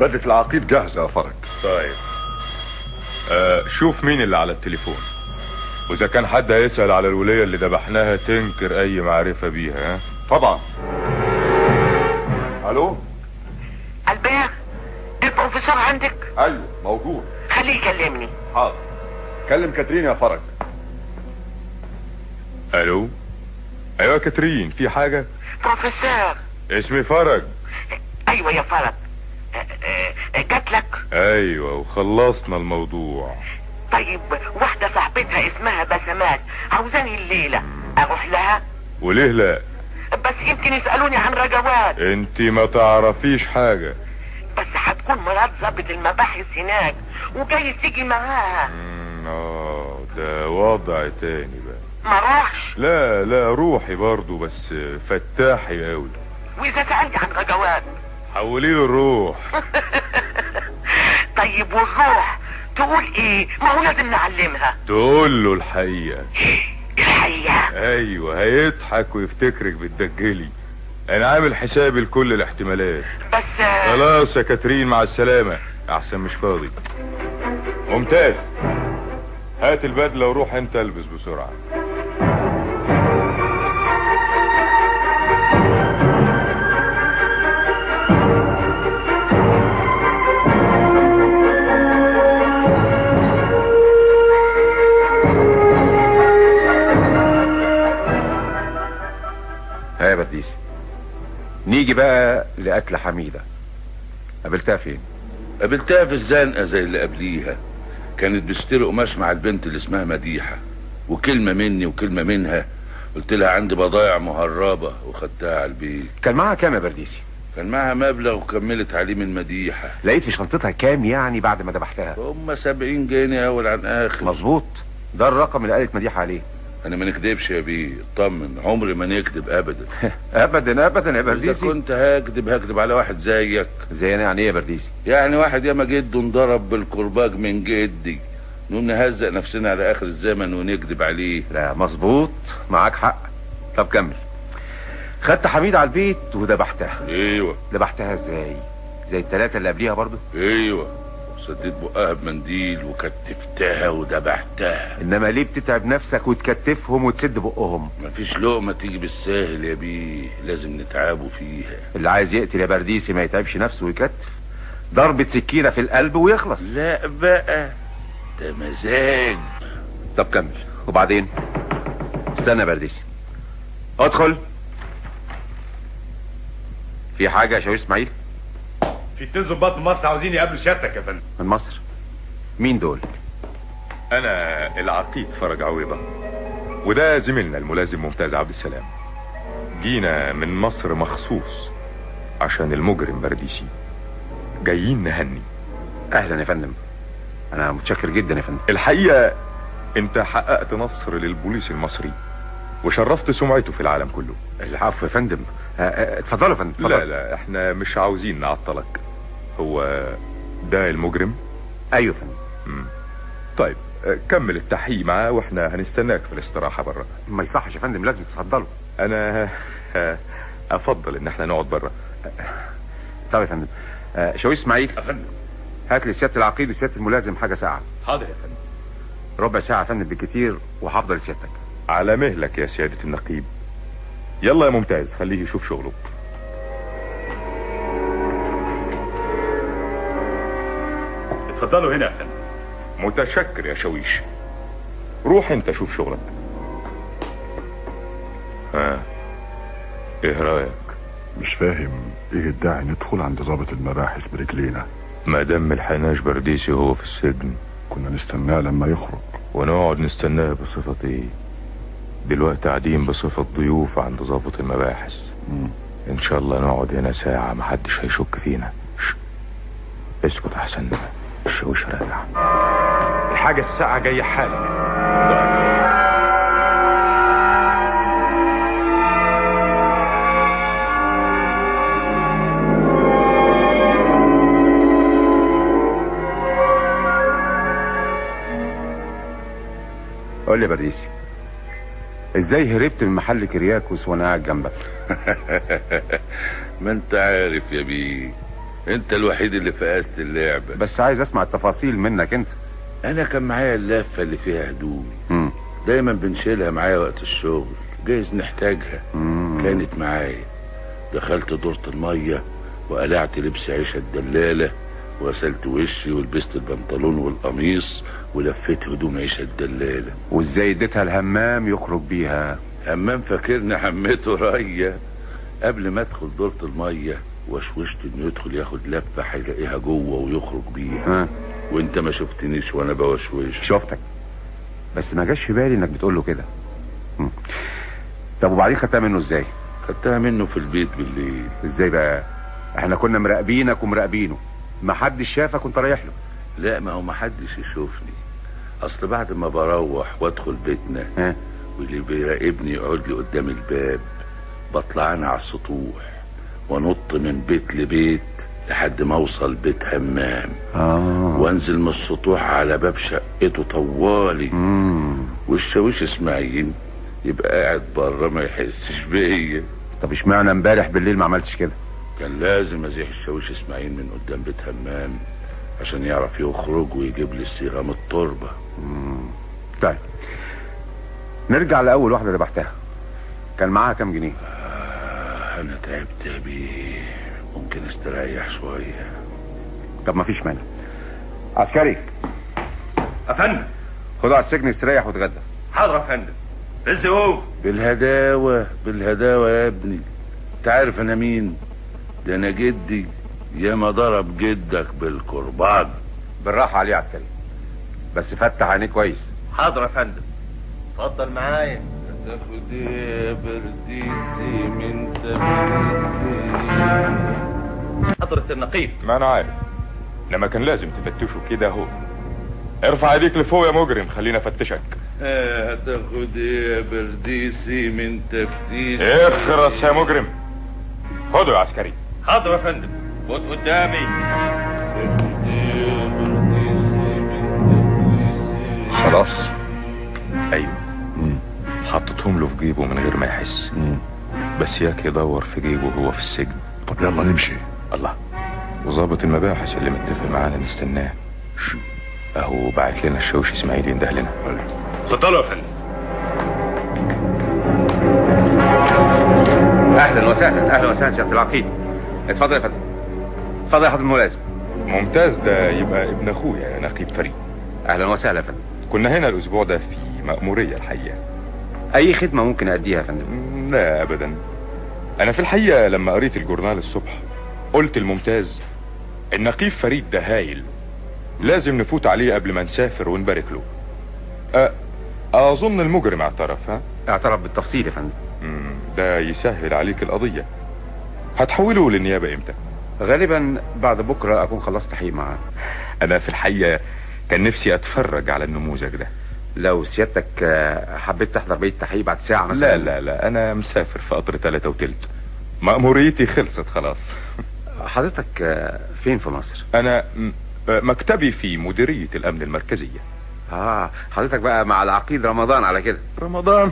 S18: بدلة العقيد جاهزة يا فرج.
S2: طيب آه شوف مين اللي على التليفون، واذا كان حد هيسأل على الولية اللي ذبحناها تنكر اي معرفة بيها. ها
S18: طبعا. الو
S10: البير البروفيسور عندك؟
S18: ايوه موجود.
S10: خليه يكلمني.
S18: حاضر. كلم كاترين يا فرج.
S2: الو ايوه كاترين، في حاجة؟
S10: بروفيسور
S2: اسمي فرج.
S10: ايوه يا فرج. جات لك؟
S2: ايوه وخلصنا الموضوع.
S10: طيب واحدة صاحبتها اسمها بسمات عاوزاني الليلة اروح لها؟
S2: وليه لا؟
S10: بس يمكن يسألوني عن رجوات.
S2: انت ما تعرفيش حاجة.
S10: بس هتكون مرات ضابط المباحث هناك وجايز تيجي معاها.
S2: اه ده وضع تاني بقى.
S10: ما روحش؟
S2: لا لا روحي برضو، بس فتاحي قوي.
S10: واذا سألني عن رجوات؟
S2: حولي له الروح.
S10: طيب والروح تقول ايه؟ ما هو لازم نعلمها.
S2: تقول له الحقيقة.
S10: الحقيقة؟
S2: ايوه هيضحك ويفتكرك بتدجلي. انا عامل حسابي لكل الاحتمالات.
S10: بس
S2: خلاص يا كاترين مع السلامة، احسن مش فاضي. ممتاز، هات البدلة وروح انت البس بسرعة.
S7: ها يا برديسي، نيجي بقى لقتل حميدة. قابلتها فين؟
S14: قابلتها في الزنقة زي اللي قبليها. كانت بتشتري قماش مع البنت اللي اسمها مديحة، وكلمة مني وكلمة منها قلت لها عندي بضايع مهربة وخدتها على البيت.
S7: كان معاها كام يا برديسي؟
S14: كان معاها مبلغ وكملت عليه من مديحة.
S7: لقيت في شنطتها كام يعني بعد ما ذبحتها؟
S14: هم سبعين جنيه اول عن اخر.
S7: مظبوط، ده الرقم اللي قالت مديحة عليه.
S14: انا ما نكدبش يا بيه، اطمن، عمري ما نكذب ابدا.
S7: ابدا ابدا يا برديسي.
S14: اذا كنت هكذب هكذب على واحد زيك.
S7: زي يعني ايه يا برديسي؟
S14: يعني واحد ياما جده انضرب بالكرباج من جدي، نقوم نهزق نفسنا على اخر الزمن ونكذب عليه.
S7: لا مظبوط، معاك حق. طب كمل. خدت حميد على البيت وذبحتها.
S14: ايوه.
S7: ذبحتها ازاي؟ زي الثلاثه اللي قبليها برضو؟
S14: ايوه، سديت بقها بمنديل وكتفتها وذبحتها.
S7: انما ليه بتتعب نفسك وتكتفهم وتسد بقهم؟
S14: مفيش لقمه تيجي بالساهل يا بيه، لازم نتعبوا فيها.
S7: اللي عايز يقتل يا برديسي ما يتعبش نفسه ويكتف، ضربة سكينة في القلب ويخلص.
S14: لا بقى، ده مزاج.
S7: طب كمل. وبعدين؟ استنى يا برديسي، ادخل. في حاجة يا شاويش اسماعيل؟
S5: في اتنين ظباط من مصر عاوزين يقابلوا سيادتك يا فندم.
S7: من مصر؟ مين دول؟
S2: انا العقيد فرج عويضة، وده زميلنا الملازم ممتاز عبد السلام. جينا من مصر مخصوص عشان المجرم برديسي، جايين نهني.
S7: اهلا يا فندم، انا متشكر جدا يا فندم.
S2: الحقيقة انت حققت نصر للبوليس المصري وشرفت سمعته في العالم كله.
S7: العفو يا فندم. اتفضلوا يا فندم. اتفضل.
S2: لا لا احنا مش عاوزين نعطلك. هو ده المجرم؟
S7: ايوه يا فندم.
S2: مم. طيب كمل التحقيق معاه واحنا هنستناك في الاستراحة بره.
S7: ما يصحش يا فندم، لازم تتفضلوا.
S2: انا افضل ان احنا نقعد بره.
S7: طب يا فندم. شاويش اسماعيل،
S5: يا فندم،
S7: هات لي سيادة العقيد وسيادة الملازم حاجة ساعة.
S5: حاضر يا فندم.
S7: ربع ساعة يا فندم بالكتير، وهفضل سيادتك.
S2: على مهلك يا سيادة النقيب. يلا يا ممتاز، خليه يشوف شغله.
S5: اتفضلوا هنا يا فندم.
S2: متشكر يا شويش، روح انت شوف شغلك. ها ايه رايك؟
S18: مش فاهم ايه الداعي ندخل عند ضابط المباحث برجلينا؟
S2: ما دام ملحقناش برديسي هو في السجن
S18: كنا نستناه لما يخرج.
S2: ونقعد نستناه بصفة ايه؟ دلوقتي قاعدين بصفة ضيوف عند ضابط المباحث.
S18: مم.
S2: ان شاء الله نقعد هنا ساعة محدش هيشك فينا. اسكت احسن، الشويش راجع.
S5: الحاجة الساعة جاية حالا.
S7: قول لي يا برديسي، ازاي هربت من محل كرياكوس وانا قاعد جنبك؟
S14: ما انت عارف يا بيه، انت الوحيد اللي فقست اللعبة.
S7: بس عايز اسمع التفاصيل منك انت.
S14: انا كان معايا اللفة اللي فيها هدومي، دايما بنشيلها معايا وقت الشغل، جايز نحتاجها. مم. كانت معايا. دخلت دورة المية وقلعت لبس عيشة الدلالة، وغسلت وشي ولبست البنطلون والقميص ولفيت هدوم عيشة الدلالة.
S7: وازاي اديتها الهمام يخرج بيها؟
S14: همام فاكرني حميته ريا. قبل ما ادخل دورة المية وشوشت انه يدخل ياخد لفة هيلاقيها جوه ويخرج بيها. ها. وانت ما شفتنيش وانا بوشوش.
S7: شفتك بس ما جاش في بالي انك بتقول له كده. طب وبعدين خدتها منه ازاي؟
S14: خدتها منه في البيت بالليل.
S7: ازاي بقى؟ احنا كنا مراقبينك ومراقبينه، ما حدش شافك وانت رايح له.
S14: لا ما هو ما حدش يشوفني، اصل بعد ما بروح وادخل بيتنا ها؟ واللي بيراقبني يقعد لي قدام الباب، بطلع انا على السطوح ونط من بيت لبيت لحد ما اوصل بيت همام. آه. وانزل من السطوح على باب شقته طوالي. مم. والشاويش اسماعيل يبقى قاعد بره ما يحسش بيا.
S7: طب اشمعنى امبارح بالليل ما عملتش كده؟
S14: كان لازم ازيح الشاويش اسماعيل من قدام بيت همام عشان يعرف يخرج ويجيب لي الصيغه من التربه.
S7: مم. طيب نرجع لاول واحده ذبحتها، كان معاها كام جنيه؟
S14: آه انا تعبت يا بيه، ممكن استريح شويه.
S7: طب ما فيش مانع. عسكري
S4: افندم،
S7: خده على السجن يستريح وتغدى.
S4: حاضر يا فندم. ازاي
S14: بالهداوه بالهداوه يا ابني. انت عارف انا مين؟ ده انا جدي ياما ضرب جدك بالكرباج.
S7: بالراحه عليه عسكري، بس فتح عينيه كويس.
S4: حاضر يا فندم. اتفضل معايا.
S14: تاخد ايه يا برديسي من تبريسي؟
S4: حضرة النقيب.
S2: ما انا عارف، لما كان لازم تفتشه كده اهو. ارفع ايديك لفوق يا مجرم، خلينا افتشك.
S14: اه هتاخد ايه يا برديسي من تفتيش؟
S2: اخرس يا مجرم. خده يا عسكري.
S4: حاضر يا فندم. خد قدامي.
S14: تاخد ايه يا برديسي من تفتيش؟
S2: خلاص. ايوه. مم. حطتهم له في جيبه من غير ما يحس. مم. بس ياك يدور في جيبه وهو في السجن.
S18: طب يلا نمشي.
S2: الله. وظابط المباحث اللي متفق معانا نستناه اهو بعت لنا الشاويش اسماعيل ينده لنا.
S4: اتفضلوا يا فندم.
S7: اهلا وسهلا. اهلا وسهلا سياده العقيد. اتفضل يا فندم. اتفضل يا حضرة الملازم.
S2: ممتاز، ده يبقى ابن اخويا يا نقيب فريد.
S7: اهلا وسهلا يا فندم.
S2: كنا هنا الاسبوع ده في مأمورية الحقيقة.
S7: اي خدمة ممكن اديها يا فندم؟
S2: لا ابدا. انا في الحقيقة لما قريت الجورنال الصبح قلت الممتاز النقيب فريد ده هايل، لازم نفوت عليه قبل ما نسافر ونبارك له. أه اظن المجرم اعترف. ها؟
S7: اعترف بالتفصيل يا فندم.
S2: ده يسهل عليك القضية. هتحوله للنيابة امتى؟
S7: غالبا بعد بكرة اكون خلصت تحقيق معاه.
S2: انا في الحقيقة كان نفسي اتفرج على النموذج ده.
S7: لو سيادتك حبيت تحضر بيت تحقيق بعد ساعة مثلا.
S2: لا لا لا انا مسافر في قطر تلاتة وتلت، مأموريتي خلصت خلاص.
S7: حضرتك فين في مصر؟
S2: انا مكتبي في مديرية الامن المركزية.
S7: اه حضرتك بقى مع العقيد رمضان على كده.
S2: رمضان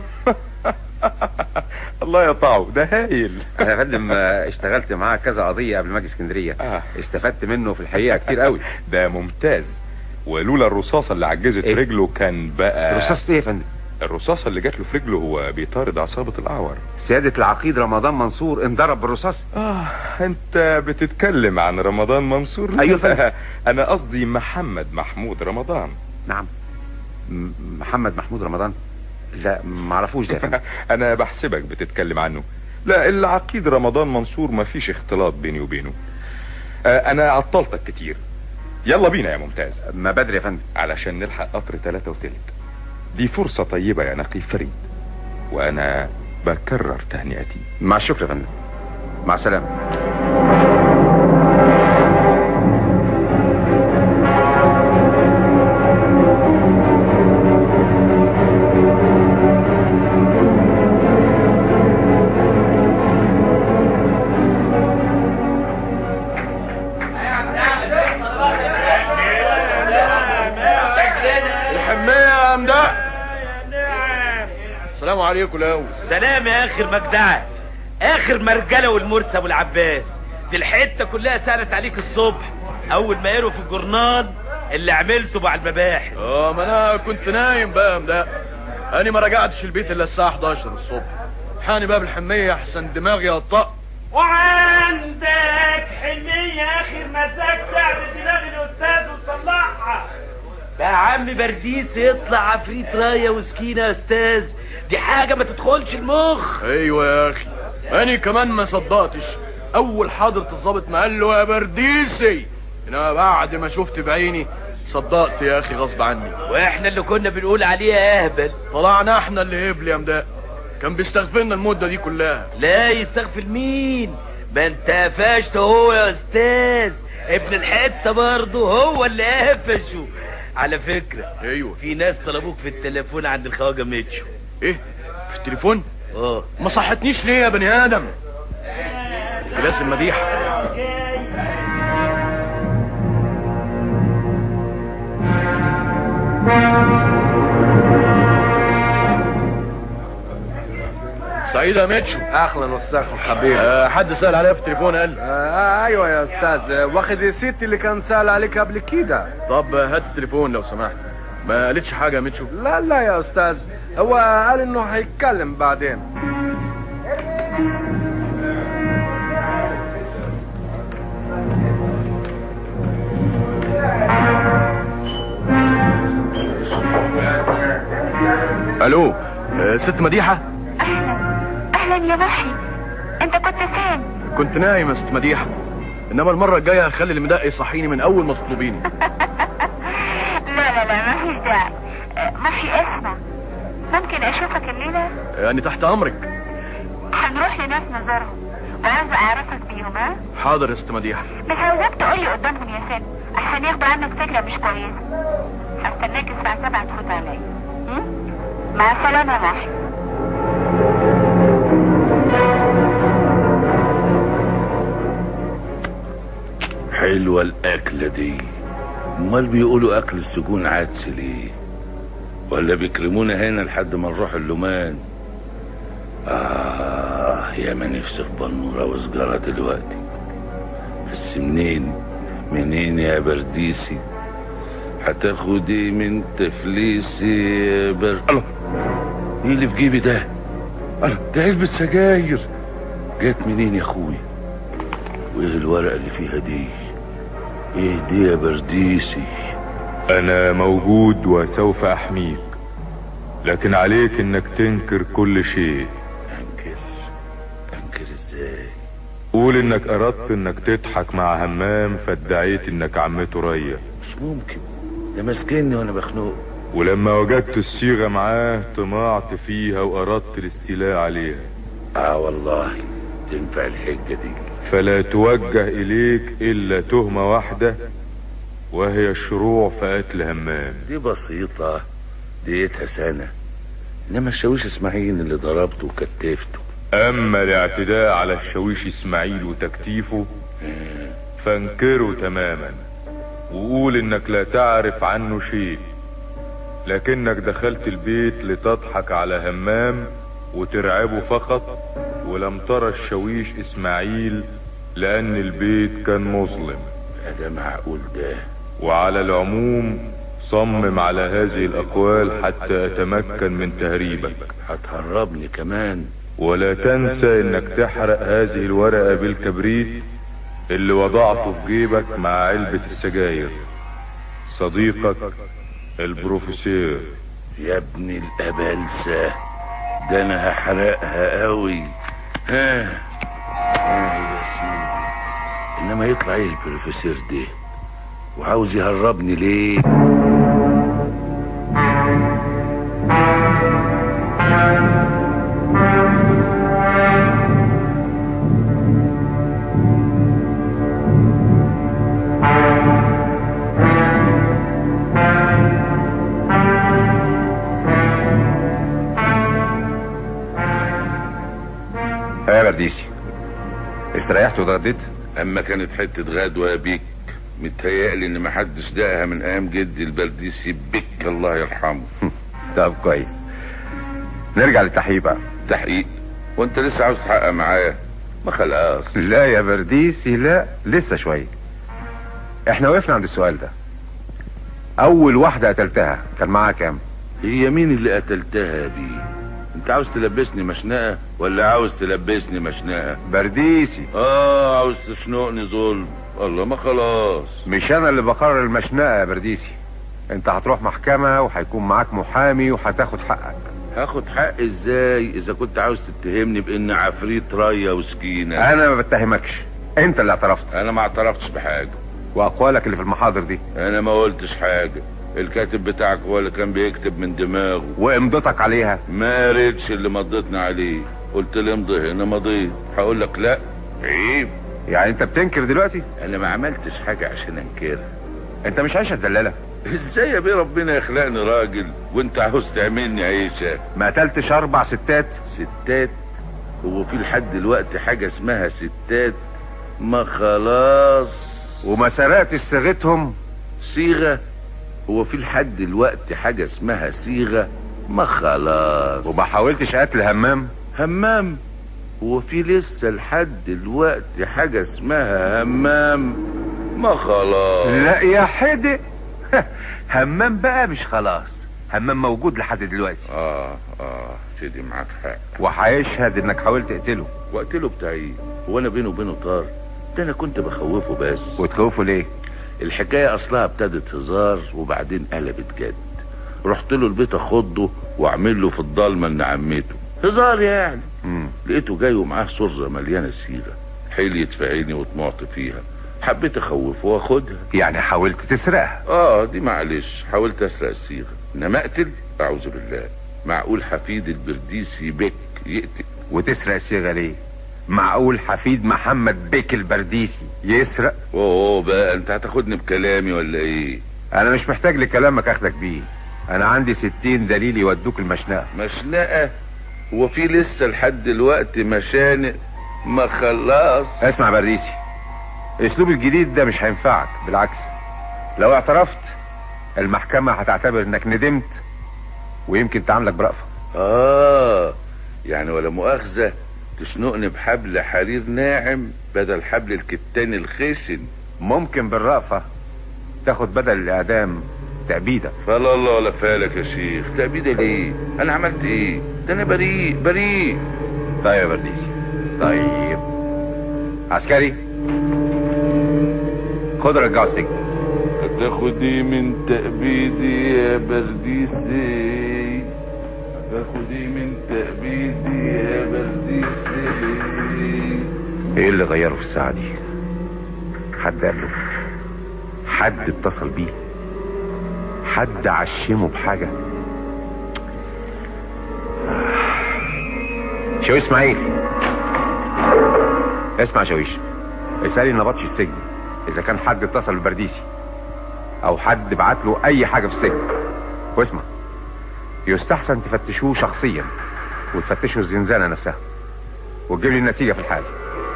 S2: الله يطاعه، ده هايل.
S7: انا يا فندم اشتغلت معاه كذا قضية قبل ما اجي اسكندرية. آه. استفدت منه في الحقيقة كتير قوي.
S2: ده ممتاز، ولولا الرصاصة اللي عجزت إيه؟ رجله كان بقى.
S7: رصاصة ايه يا فندم؟
S2: الرصاصة اللي جات له في رجله وهو بيطارد عصابة الأعور.
S7: سيادة العقيد رمضان منصور انضرب بالرصاص.
S2: اه انت بتتكلم عن رمضان منصور؟
S7: ايوه فندم.
S2: انا قصدي محمد محمود رمضان.
S7: نعم م محمد محمود رمضان؟ لا معرفوش ده يا فندم.
S2: انا بحسبك بتتكلم عنه. لا العقيد رمضان منصور مفيش اختلاط بيني وبينه. آه انا عطلتك كتير، يلا بينا يا ممتاز.
S7: ما بدري يا فندم
S2: علشان نلحق قطر تلاتة وتلت. دي فرصة طيبة يا نقيب فريد، وانا بكرر تهنئتي.
S7: مع الشكر يا فندم. مع السلامة.
S6: السلام عليكم. لو
S4: السلام يا اخر مجدعه، اخر مرجله والمرسى ابو العباس. دي الحته كلها سالت عليك الصبح اول ما يقروا في الجورنال اللي عملته مع المباحث.
S6: اه ما انا كنت نايم بقى ده. انا ما رجعتش البيت الا الساعه حداشر الصبح. حاني باب الحميه احسن دماغي يطق.
S4: وعندك حنيه اخر مزاج تعدل دماغ الاستاذ وتصلحها. بقى يا عم برديس يطلع عفريت رايه وسكينه يا استاذ، دي حاجه ما تدخلش المخ.
S6: ايوه يا اخي انا كمان ما صدقتش اول حضرة الظابط ما قال له يا برديسي، انما بعد ما شفت بعيني صدقت يا اخي غصب عني.
S4: واحنا اللي كنا بنقول عليه يا اهبل
S6: طلعنا احنا اللي هبل يا مداء. كان بيستغفلنا المده دي كلها.
S4: لا يستغفل مين؟ ما انت قفشت هو يا استاذ، ابن الحته برضه هو اللي قفشه. على فكره
S6: ايوه
S4: في ناس طلبوك في التليفون عند الخواجه ميتشو.
S6: ايه في التليفون؟
S4: اه
S6: ما صحتنيش ليه يا بني ادم؟ لازم مديحه. سعيد يا ميتشو.
S15: اهلا وسهلا حبيبي.
S6: أه حد سأل عليا في التليفون قال
S15: آه ايوه يا استاذ، واخد الست اللي كان سأل عليك قبل كده.
S6: طب هات التليفون لو سمحت. ما قالتش حاجه يا ميتشو؟
S15: لا لا يا استاذ، هو قال انه هيتكلم بعدين.
S6: الو أه ست مديحه.
S16: اهلا اهلا يا محي، انت كنت فين؟
S6: كنت نايم يا ست مديحه، انما المره الجايه هخلي اللي مدق يصحيني من اول ما تطلبيني.
S16: لا لا لا مفيش داعي. محي اسمع، ممكن اشوفك الليله؟
S6: يعني تحت امرك.
S16: هنروح لناس نزورهم وعايزه اعرفك بيهم. ها
S6: حاضر يا ست مديحه.
S16: مش عاوزاك تقولي قدامهم يا سن عشان ياخدوا عنك فكره مش كويسه. هستناك الساعه سبعة تفوت عليا. مع السلامه يا محي.
S14: حلوة الأكلة دي. امال بيقولوا أكل السجون عدس ليه؟ ولا بيكرمونا هنا لحد ما نروح اللومان؟ آه يا ما نفسي في بنورة وسجارة دلوقتي. بس منين؟ منين يا برديسي؟ هتاخدي من تفليسي يا بر... الله، ايه اللي في جيبي ده؟ الله، ده علبة سجاير. جت منين يا اخوي؟ وايه الورقة اللي فيها دي؟ ايه دي يا برديسي؟
S2: انا موجود وسوف احميك، لكن عليك انك تنكر كل شيء.
S14: انكر؟ انكر ازاي؟
S2: قول انك اردت انك تضحك مع همام فادعيت انك عمته ريا.
S14: مش ممكن، ده ماسكني وانا بخنقه.
S2: ولما وجدت الصيغة معاه طمعت فيها واردت الاستيلاء عليها.
S14: اه والله تنفع الحجة دي.
S2: فلا توجه اليك الا تهمة واحدة وهي الشروع في قتل همام.
S14: دي بسيطة، ديتها سنة. انما الشاويش اسماعيل اللي ضربته وكتفته.
S2: اما الاعتداء على الشاويش اسماعيل وتكتيفه فانكره تماما، وقول انك لا تعرف عنه شيء، لكنك دخلت البيت لتضحك على همام وترعبه فقط، ولم ترى الشاويش اسماعيل لان البيت كان مظلم.
S14: ده معقول ده؟
S2: وعلى العموم صمم على هذه الاقوال حتى اتمكن من تهريبك.
S14: هتهربني كمان؟
S2: ولا تنسى انك تحرق هذه الورقة بالكبريت اللي وضعته في جيبك مع علبة السجاير. صديقك البروفيسور.
S14: يا ابن الابلسة، ده انا هحرقها قوي. ها ها يا سيدي، انما يطلع ايه البروفيسور ده وعاوز يهربني ليه؟
S7: يا برديسي استريحت واتغديت؟
S14: اما كانت حته غدوه يا بيك، متهيألي ان محدش دقها من ايام جدي البرديسي بك الله يرحمه.
S7: طب كويس، نرجع للتحقيق بقى.
S14: تحقيق؟ وانت لسه عاوز تحقق معايا؟ ما خلاص.
S7: لا يا برديسي لا، لسه شويه. احنا وقفنا عند السؤال ده. اول واحده قتلتها كان معاها كام؟
S14: هي مين اللي قتلتها دي؟ انت عاوز تلبسني مشنقه ولا عاوز تلبسني مشنقه؟
S7: برديسي.
S14: اه عاوز تشنقني ظلم. الله ما خلاص.
S7: مش انا اللي بقرر المشنقه يا برديسي. انت هتروح محكمه وهيكون معاك محامي وهتاخد حقك.
S14: هاخد حق ازاي اذا كنت عاوز تتهمني بان عفريت رايه وسكينه؟
S7: انا ما بتهمكش، انت اللي اعترفت.
S14: انا ما اعترفتش بحاجه.
S7: واقوالك اللي في المحاضر دي؟
S14: انا ما قلتش حاجه. الكاتب بتاعك هو اللي كان بيكتب من دماغه.
S7: وامضتك عليها؟
S14: ما قريتش اللي مضيتنا عليه. قلت لي امضي هنا مضيت. هقول لك لا عيب.
S7: يعني انت بتنكر دلوقتي؟
S14: انا ما عملتش حاجه عشان انكرها.
S7: انت مش عايشه دلاله؟
S14: ازاي يا بيه ربنا يخلقني راجل وانت عاوز تعملني عيشه؟
S7: ما قتلتش اربع ستات؟
S14: ستات؟ هو في لحد دلوقتي حاجه اسمها ستات؟ ما خلاص.
S7: وما سرقتش صيغتهم؟
S14: صيغه؟ هو في لحد دلوقتي حاجه اسمها صيغه؟ ما خلاص.
S7: وما حاولتش قتل همام؟
S14: همام؟ هو في لسه لحد دلوقتي حاجه اسمها همام؟ ما خلاص.
S7: لا يا حدق. همام بقى مش خلاص، همام موجود لحد دلوقتي.
S14: اه اه شدي معاك حق.
S7: وهيشهد انك حاولت تقتله.
S14: واقتله بتاعي؟ هو انا بينه وبينه طار؟ ده انا كنت بخوفه بس.
S7: وتخوفه ليه؟
S14: الحكايه اصلها ابتدت هزار وبعدين قلبت جد. رحت له البيت اخضه واعمل له في الضلمه ان عمته هزار يعني.
S7: مم.
S14: لقيته جاي ومعاه سرزه مليانه صيغه. حليت في عيني وطمعت فيها. حبيت اخوفه واخدها.
S7: يعني حاولت تسرقها؟
S14: اه دي معلش حاولت اسرق الصيغه، انما اقتل اعوذ بالله. معقول حفيد البرديسي بك يقتل؟
S7: وتسرق الصيغه ليه؟ معقول حفيد محمد بك البرديسي يسرق؟
S14: اوه بقى انت هتاخدني بكلامي ولا ايه؟
S7: انا مش محتاج لكلامك اخدك بيه. انا عندي ستين دليل يودوك المشنقه.
S14: مشنقه؟ هو في لسه لحد دلوقتي مشانق؟ ما خلاص.
S7: اسمع برديسي، الاسلوب الجديد ده مش هينفعك، بالعكس. لو اعترفت المحكمة هتعتبر انك ندمت ويمكن تعاملك برأفة.
S14: اه يعني ولا مؤاخذة تشنقني بحبل حرير ناعم بدل حبل الكتان الخشن.
S7: ممكن بالرأفة تاخد بدل الاعدام تأبيدة.
S14: فلا الله ولا فالك يا شيخ. تأبيدة ليه؟ انا عملت ايه؟ ده انا بريء بريء.
S7: طيب يا برديسي، طيب عسكري خد رجعه السجن.
S14: هتاخدي من تأبيدي يا برديسي؟ هتاخدي من تأبيدي يا برديسي؟
S7: ايه اللي غيره في الساعة دي؟ حد قابله؟ حد اتصل بيه؟ حد عشمه بحاجة؟ شويش اسماعيل، اسمع شويش، اسألي النبطش السجن اذا كان حد اتصل ببرديسي او حد بعت له اي حاجة في السجن. واسمع، يستحسن تفتشوه شخصيا وتفتشوا الزنزانة نفسها وتجيب لي النتيجة في الحال.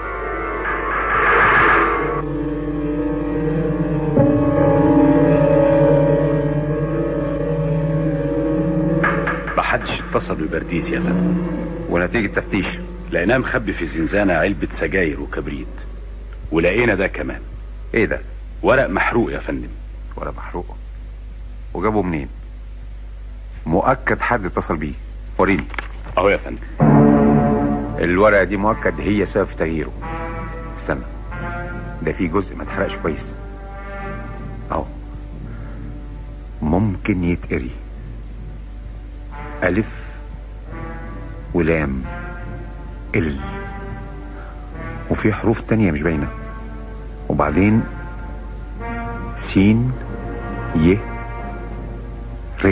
S19: محدش اتصل ببرديسي يا فندم.
S7: ونتيجة تفتيش؟
S19: لقيناه مخبي في زنزانة علبة سجاير وكبريت، ولقينا ده كمان.
S7: ايه ده؟
S19: ورق محروق يا فندم.
S7: ورق محروق؟ وجابه منين؟ مؤكد حد اتصل بيه. وريني.
S19: اهو يا فندم.
S7: الورقة دي مؤكد هي سبب في تغييره. استنى، ده في جزء ما اتحرقش كويس اهو، ممكن يتقري. ألف ولام ال، وفي حروف تانية مش باينة، وبعدين سين ي ر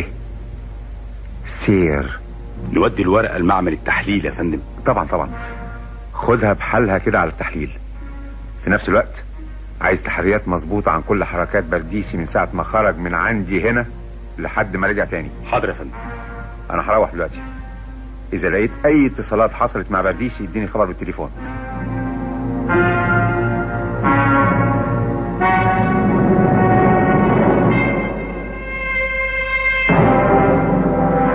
S7: سير.
S19: نودي الورقة المعمل التحليل يا فندم؟
S7: طبعا طبعا، خدها بحالها كده على التحليل. في نفس الوقت عايز تحريات مظبوطة عن كل حركات برديسي من ساعة ما خرج من عندي هنا لحد ما رجع تاني.
S19: حاضر يا فندم.
S7: انا هروح دلوقتي، اذا لقيت اي اتصالات حصلت مع برديسي اديني خبر بالتليفون.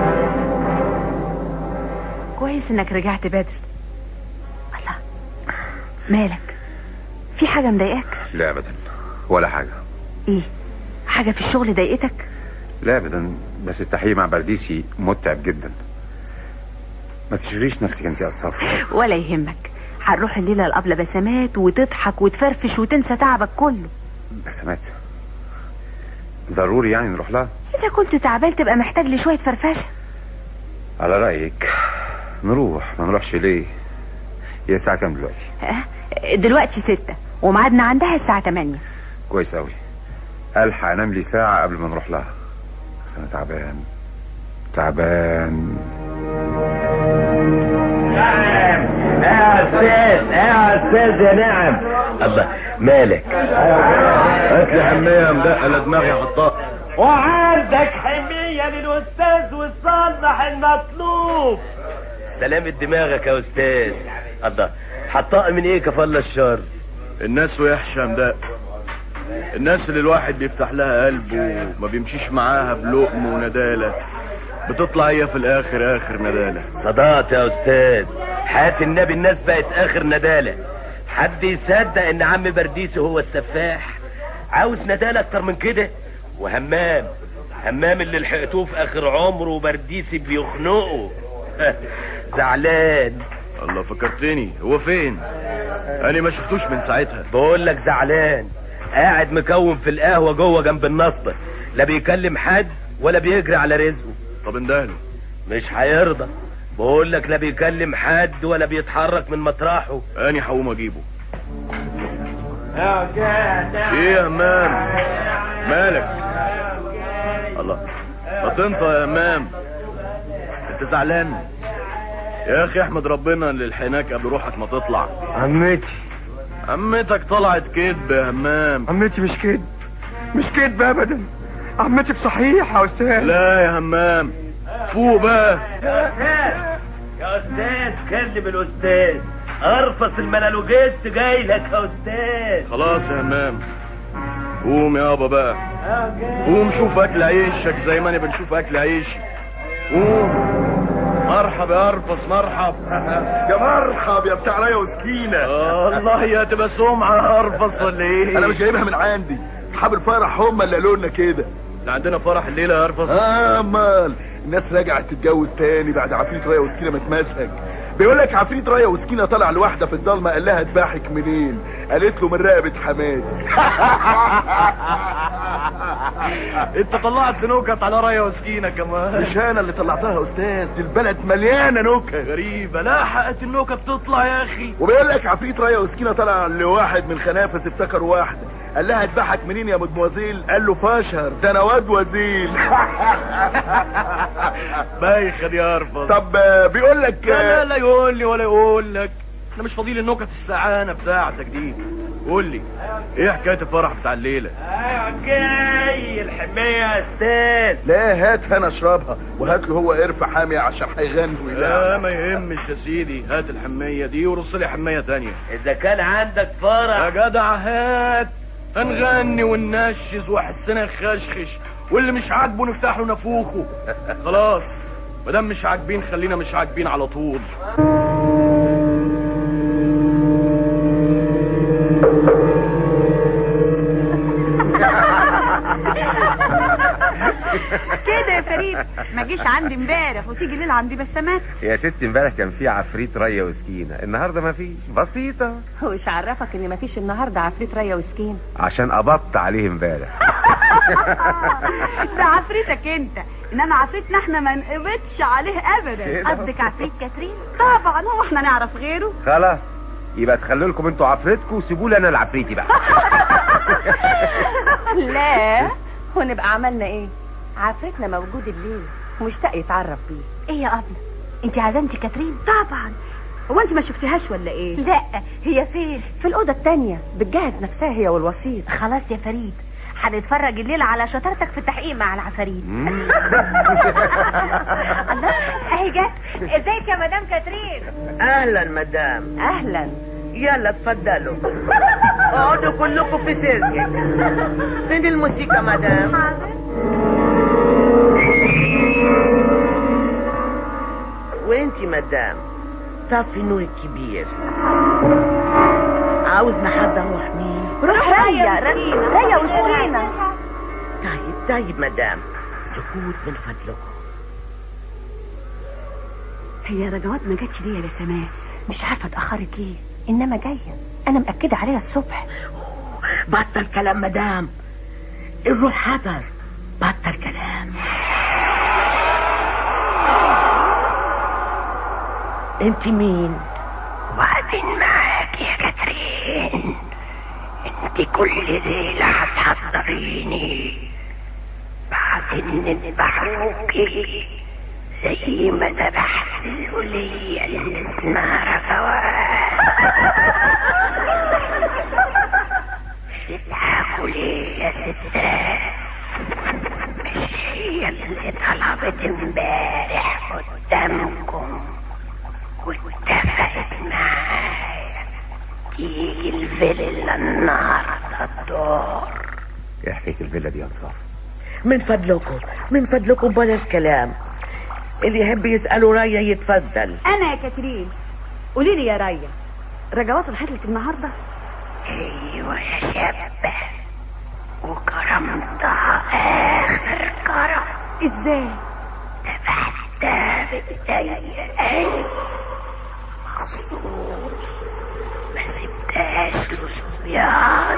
S9: كويس انك رجعت بدري. الله، مالك؟ في حاجة مضايقاك؟
S7: لا ابدا، ولا حاجة.
S9: ايه؟ حاجة في الشغل ضايقتك؟
S7: لا ابدا، بس التحقيق مع برديسي متعب جدا. ما تشغليش نفسك انت يا الصفر.
S9: ولا يهمك، هنروح الليلة الأبلة بسمات وتضحك وتفرفش وتنسى تعبك كله.
S7: بسمات؟ ضروري يعني نروح لها؟
S9: إذا كنت تعبان تبقى محتاج لشوية فرفشة.
S7: على رأيك نروح، ما نروحش ليه؟ هي الساعة كام دلوقتي؟
S9: أه؟ دلوقتي ستة وميعادنا عندها الساعة تمانية.
S7: كويس أوي، ألحق أنام لي ساعة قبل ما نروح لها، بس أنا تعبان تعبان.
S4: نعم يا استاذ، يا استاذ يا نعم. الله مالك؟
S6: هات لي حمية مدقة دماغي يا حطاء.
S4: وعندك حمية للأستاذ والصلح المطلوب. سلامة دماغك يا أستاذ. الله حطاء من إيه كفالة الشر؟
S6: الناس وحشة مدق، الناس اللي الواحد بيفتح لها قلبه وما بيمشيش معاها بلقم وندالة بتطلع هي في الآخر آخر ندالة.
S4: صدقت يا أستاذ، حياة النبي الناس بقت آخر ندالة. حد يصدق إن عم برديسي هو السفاح؟ عاوز ندالة أكتر من كده؟ وهمام همام اللي لحقتوه في آخر عمره وبرديسي بيخنقه زعلان.
S6: الله فكرتني، هو فين؟ أنا ما شفتوش من ساعتها.
S4: بقول لك زعلان، قاعد مكون في القهوة جوه جنب النصبة، لا بيكلم حد ولا بيجري على رزقه.
S6: طب اندهله.
S4: مش هيرضى. بقول لك لا بيكلم حد ولا بيتحرك من مطرحه.
S6: أنا هقوم أجيبه. إيه يا همام؟ مالك؟ الله ما تنطق يا همام، أنت زعلان؟ يا أخي احمد ربنا اللي لحقناك قبل روحك ما تطلع.
S13: عمتي
S6: عمتك طلعت كدب يا همام.
S13: عمتي مش كدب، مش كدب ابدا، عمتي بصحيح يا استاذ.
S6: لا يا همام فوق بقى.
S4: يا استاذ يا استاذ كلم الاستاذ، ارفص المنالوجيست جاي لك يا استاذ.
S6: خلاص يا همام قوم يابا بقى، قوم شوف اكل عيشك زي ما انا بنشوف اكل عيشي. قوم. مرحبا يا ارفص، مرحب.
S20: يا مرحب يا بتاع رايه وسكينه.
S6: الله يا تبقى سمعه يا ارفص ولا ايه؟
S20: انا مش جايبها من عندي، اصحاب الفرح هم اللي قالوا لنا كده.
S6: ده عندنا فرح الليله يا ارفص.
S20: اه امال الناس رجعت تتجوز تاني بعد عفريت رايه وسكينه ما اتمسك. بيقول لك عفريت رايه وسكينه طلع لواحده في الضلمه، قال لها اذبحك منين؟ قالت له من رقبه حماتي.
S6: انت طلعت نكت على رايه وسكينه كمان.
S20: مش انا اللي طلعتها يا استاذ، دي البلد مليانه نكت
S6: غريبه، لا حقت النكت تطلع يا اخي.
S20: وبيقول لك عفريت رايه وسكينه طلع لواحد من خنافس افتكر واحده، قال لها اذبحك منين يا مدموزيل؟ قال له فاشهر، ده انا واد وزيل.
S6: بايخ يا ارفض.
S20: طب بيقول لك
S6: لا لا يقول لي ولا يقول لك، انا مش فاضي النكت السعانه بتاعتك دي. قول لي ايه حكايه الفرح بتاع الليله؟
S4: ايوه جاي الحمايه يا استاذ.
S20: لا هات انا اشربها، وهات له هو قرفه حاميه عشان هيغني ويلعب.
S6: لا ما يهمش يا سيدي، هات الحميه دي ورص لي حميه تانية.
S4: اذا كان عندك فرح
S6: يا جدع هات، هنغني وننشز وحسنا خشخش، واللي مش عاجبه نفتح له نافوخه. خلاص مادام مش عاجبين خلينا مش عاجبين على طول.
S8: كده يا فريد ما جيش عندي امبارح وتيجي ليله عندي بسمات.
S21: يا ستي امبارح كان في عفريت ريا وسكينه، النهارده ما فيش، بسيطه.
S12: هو ايش عرفك ان ما فيش النهارده عفريت ريا وسكينه؟
S21: عشان قبضت عليه امبارح.
S8: ده عفريتك انت، انما عفريتنا احنا ما نقبضش عليه ابدا. قصدك عفريت كاترين؟ طبعا، هو احنا نعرف غيره؟
S21: خلاص يبقى تخلوا لكم انتوا عفريتكم وسيبوا لي انا العفريتي بقى.
S12: لا ونبقى عملنا ايه؟ عفريتنا موجود الليل ومشتاق يتعرف بيه.
S8: ايه يا ابله انت عزمتي كاترين؟ طبعا. هو انت ما شفتيهاش ولا ايه؟
S12: لا هي فين؟ في الاوضه التانية بتجهز نفسها هي والوسيط.
S8: خلاص يا فريد هنتفرج الليله على شطارتك في التحقيق مع العفاريت. الله اهي جت. ازيك يا مدام كاترين؟
S10: اهلا مدام.
S12: اهلا.
S10: يلا اتفضلوا اقعدوا كلكم في سيركك. فين الموسيقى مدام؟ وانتي مدام طفي النور الكبير. عاوزنا حد اروح مين؟
S8: روح ريا ريا وسكينة.
S10: طيب طيب مدام، سكوت من فضلكم.
S3: هي رجوات ما جاتش ليه يا بسمات؟ مش عارفه اتاخرت ليه، انما جايه، انا مأكده عليها الصبح.
S10: بطل كلام مدام، الروح حضر، بطل كلام. انت مين؟
S11: وبعدين معاك يا كاترين، انت كل ليلة هتحضريني بعدين نذبحوكي زي ما ذبحت الولية اللي اسمها رجوات. تضحكوا ليه يا ستات؟ مش هي اللي طلبت امبارح قدامكم واتفقت معايا تيجي الفيلا النهارده الدور؟
S21: ايه حكايه الفيلا دي يا انصاف؟
S10: من فضلكم من فضلكم بلاش كلام، اللي يحب يسأله ريا يتفضل.
S8: انا يا كاترين، قولي لي يا ريا، رجوات راحت لك النهارده؟
S11: ايوه يا شابه، وكرمتها اخر كرم.
S8: ازاي؟
S11: ذبحتها بإيديا مخصوص، ما سبتهاش لصبيان.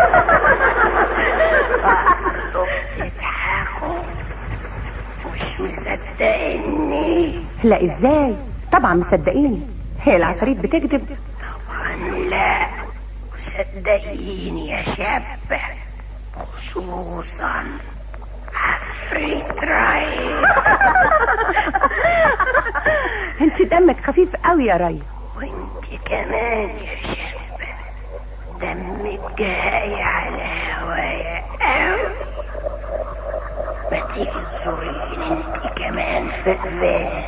S11: برضه بتضحكوا مش مصدقيني؟
S3: لا ازاي؟ طبعا مصدقيني، هي العفاريت بتكذب؟
S11: طبعا لا، وصدقيني يا شابة، خصوصا عفريت راي.
S3: انت دمك خفيف قوي يا ريا.
S11: وانت كمان يا شابة دمك جاي على هوايا قوي. ما تيجي تزورين انت كمان في الفيلا؟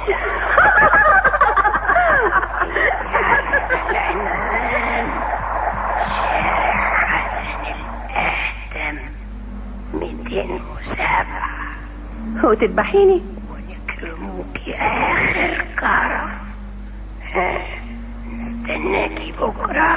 S11: انت عارفة العنوان؟ شارع حسن الأهتم ميتين وسبعة.
S3: وتذبحيني
S11: ونكرموكي آخر كرم. ها، نستناكي بكرة.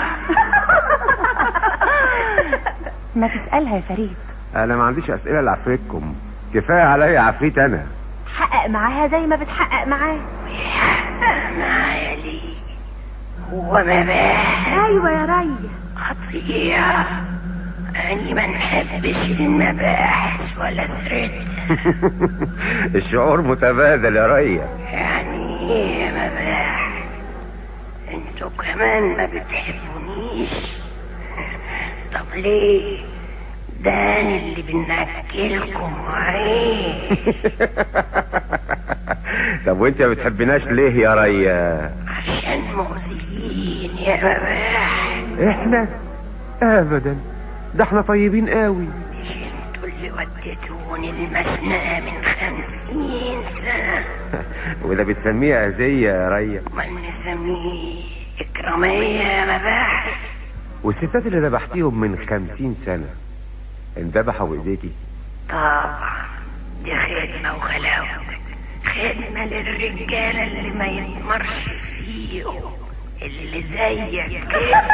S3: ما تسألها يا فريد.
S21: انا ما عنديش اسئله لعفريتكم، كفايه عليا عفريت انا.
S3: حقق معاها زي ما بتحقق معاه.
S11: ويحقق معايا ليه؟ هو مباحث؟
S3: ايوه يا ريا.
S11: قطيع، أني ما نحبش المباحث ولا سردها.
S21: الشعور متبادل يا ريا.
S11: يعني ايه مباحث؟ انتوا كمان ما بتحبونيش؟ طب ليه؟ ده أنا اللي بنأكلكم عيش.
S21: طب وانت ما بتحبناش ليه يا ريا؟
S11: عشان مؤذيين يا مباحث.
S21: احنا؟ ابدا، ده احنا طيبين قوي.
S11: مش انتوا اللي وديتوني المشنقة من خمسين سنة؟
S21: وده بتسميه اذية يا ريا؟
S11: امال نسميه إكرامية يا مباحث.
S21: والستات اللي ذبحتيهم من خمسين سنة اندبحوا بايديكي؟
S11: طبعا، دي خدمة وغلاوتك، خدمة للرجالة اللي ما يتمرش فيهم، اللي زيك كده.